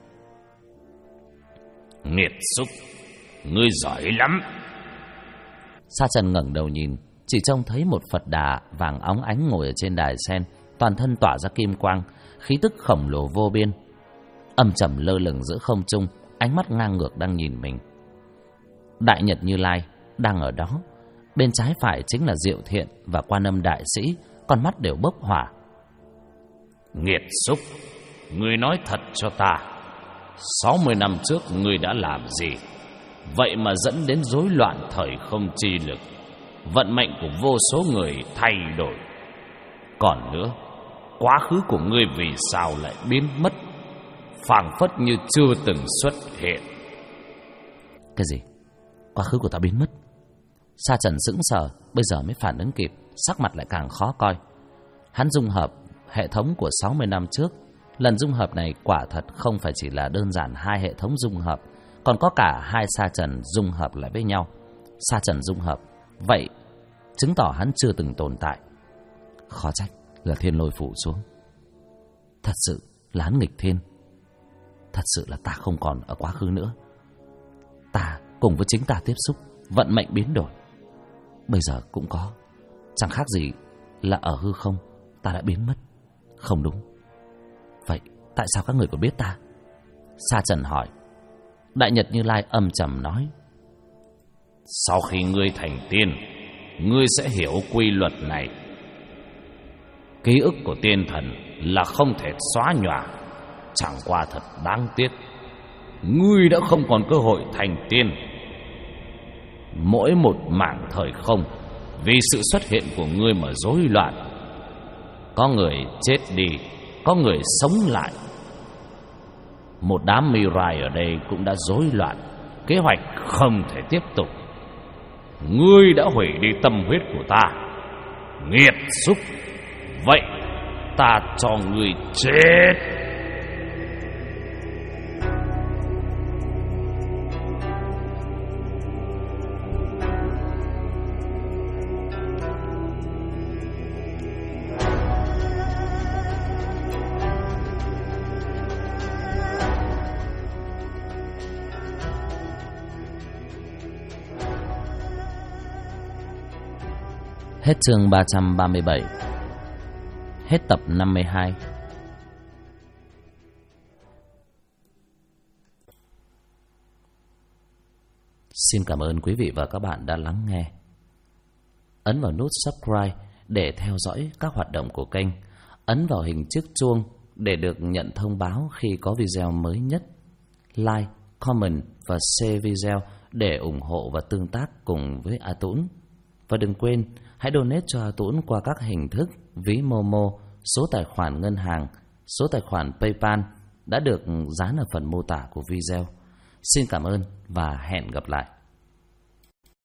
Nghiệt xúc, ngươi giỏi lắm. Sa trần ngẩng đầu nhìn, chỉ trông thấy một Phật Đà vàng óng ánh ngồi ở trên đài sen, toàn thân tỏa ra kim quang, khí tức khổng lồ vô biên. Âm trầm lơ lửng giữa không trung, ánh mắt ngang ngược đang nhìn mình. Đại Nhật Như Lai đang ở đó, bên trái phải chính là Diệu Thiện và Quan Âm Đại Sĩ, con mắt đều bốc hỏa. Nghiệt xúc, ngươi nói thật cho ta, 60 năm trước ngươi đã làm gì? Vậy mà dẫn đến rối loạn thời không chi lực, vận mệnh của vô số người thay đổi. Còn nữa, quá khứ của ngươi vì sao lại biến mất, phảng phất như chưa từng xuất hiện? Cái gì? Quá khứ của ta biến mất? Sa trần sững sờ, bây giờ mới phản ứng kịp, sắc mặt lại càng khó coi. Hắn dung hợp hệ thống của 60 năm trước. Lần dung hợp này quả thật không phải chỉ là đơn giản hai hệ thống dung hợp, còn có cả hai Sa trần dung hợp lại với nhau. Sa trần dung hợp, vậy chứng tỏ hắn chưa từng tồn tại. Khó trách là thiên lôi phủ xuống. Thật sự là hắn nghịch thiên. Thật sự là ta không còn ở quá khứ nữa. Ta cùng với chính ta tiếp xúc, vận mệnh biến đổi. Bây giờ cũng có, chẳng khác gì là ở hư không ta đã biến mất. Không đúng. Vậy Tại sao các người có biết ta? Sa Trần hỏi. Đại Nhật Như Lai âm trầm nói. Sau khi ngươi thành tiên, ngươi sẽ hiểu quy luật này. Ký ức của tiên thần là không thể xóa nhòa. Chẳng qua thật đáng tiếc, ngươi đã không còn cơ hội thành tiên. Mỗi một mảng thời không vì sự xuất hiện của ngươi mà rối loạn. Có người chết đi, có người sống lại. Một đám Mirai ở đây cũng đã rối loạn. Kế hoạch không thể tiếp tục. Ngươi đã hủy đi tâm huyết của ta, nghiệt xúc. Vậy ta cho ngươi chết. Hết chương 337. Hết tập 52. Xin cảm ơn quý vị và các bạn đã lắng nghe. Ấn vào nút subscribe để theo dõi các hoạt động của kênh. Ấn vào hình chiếc chuông để được nhận thông báo khi có video mới nhất. Like, comment và share video để ủng hộ và tương tác cùng với A Tũng. Và đừng quên, hãy donate cho A Tũng qua các hình thức ví Momo, số tài khoản ngân hàng, số tài khoản PayPal đã được dán ở phần mô tả của video. Xin cảm ơn và hẹn gặp lại.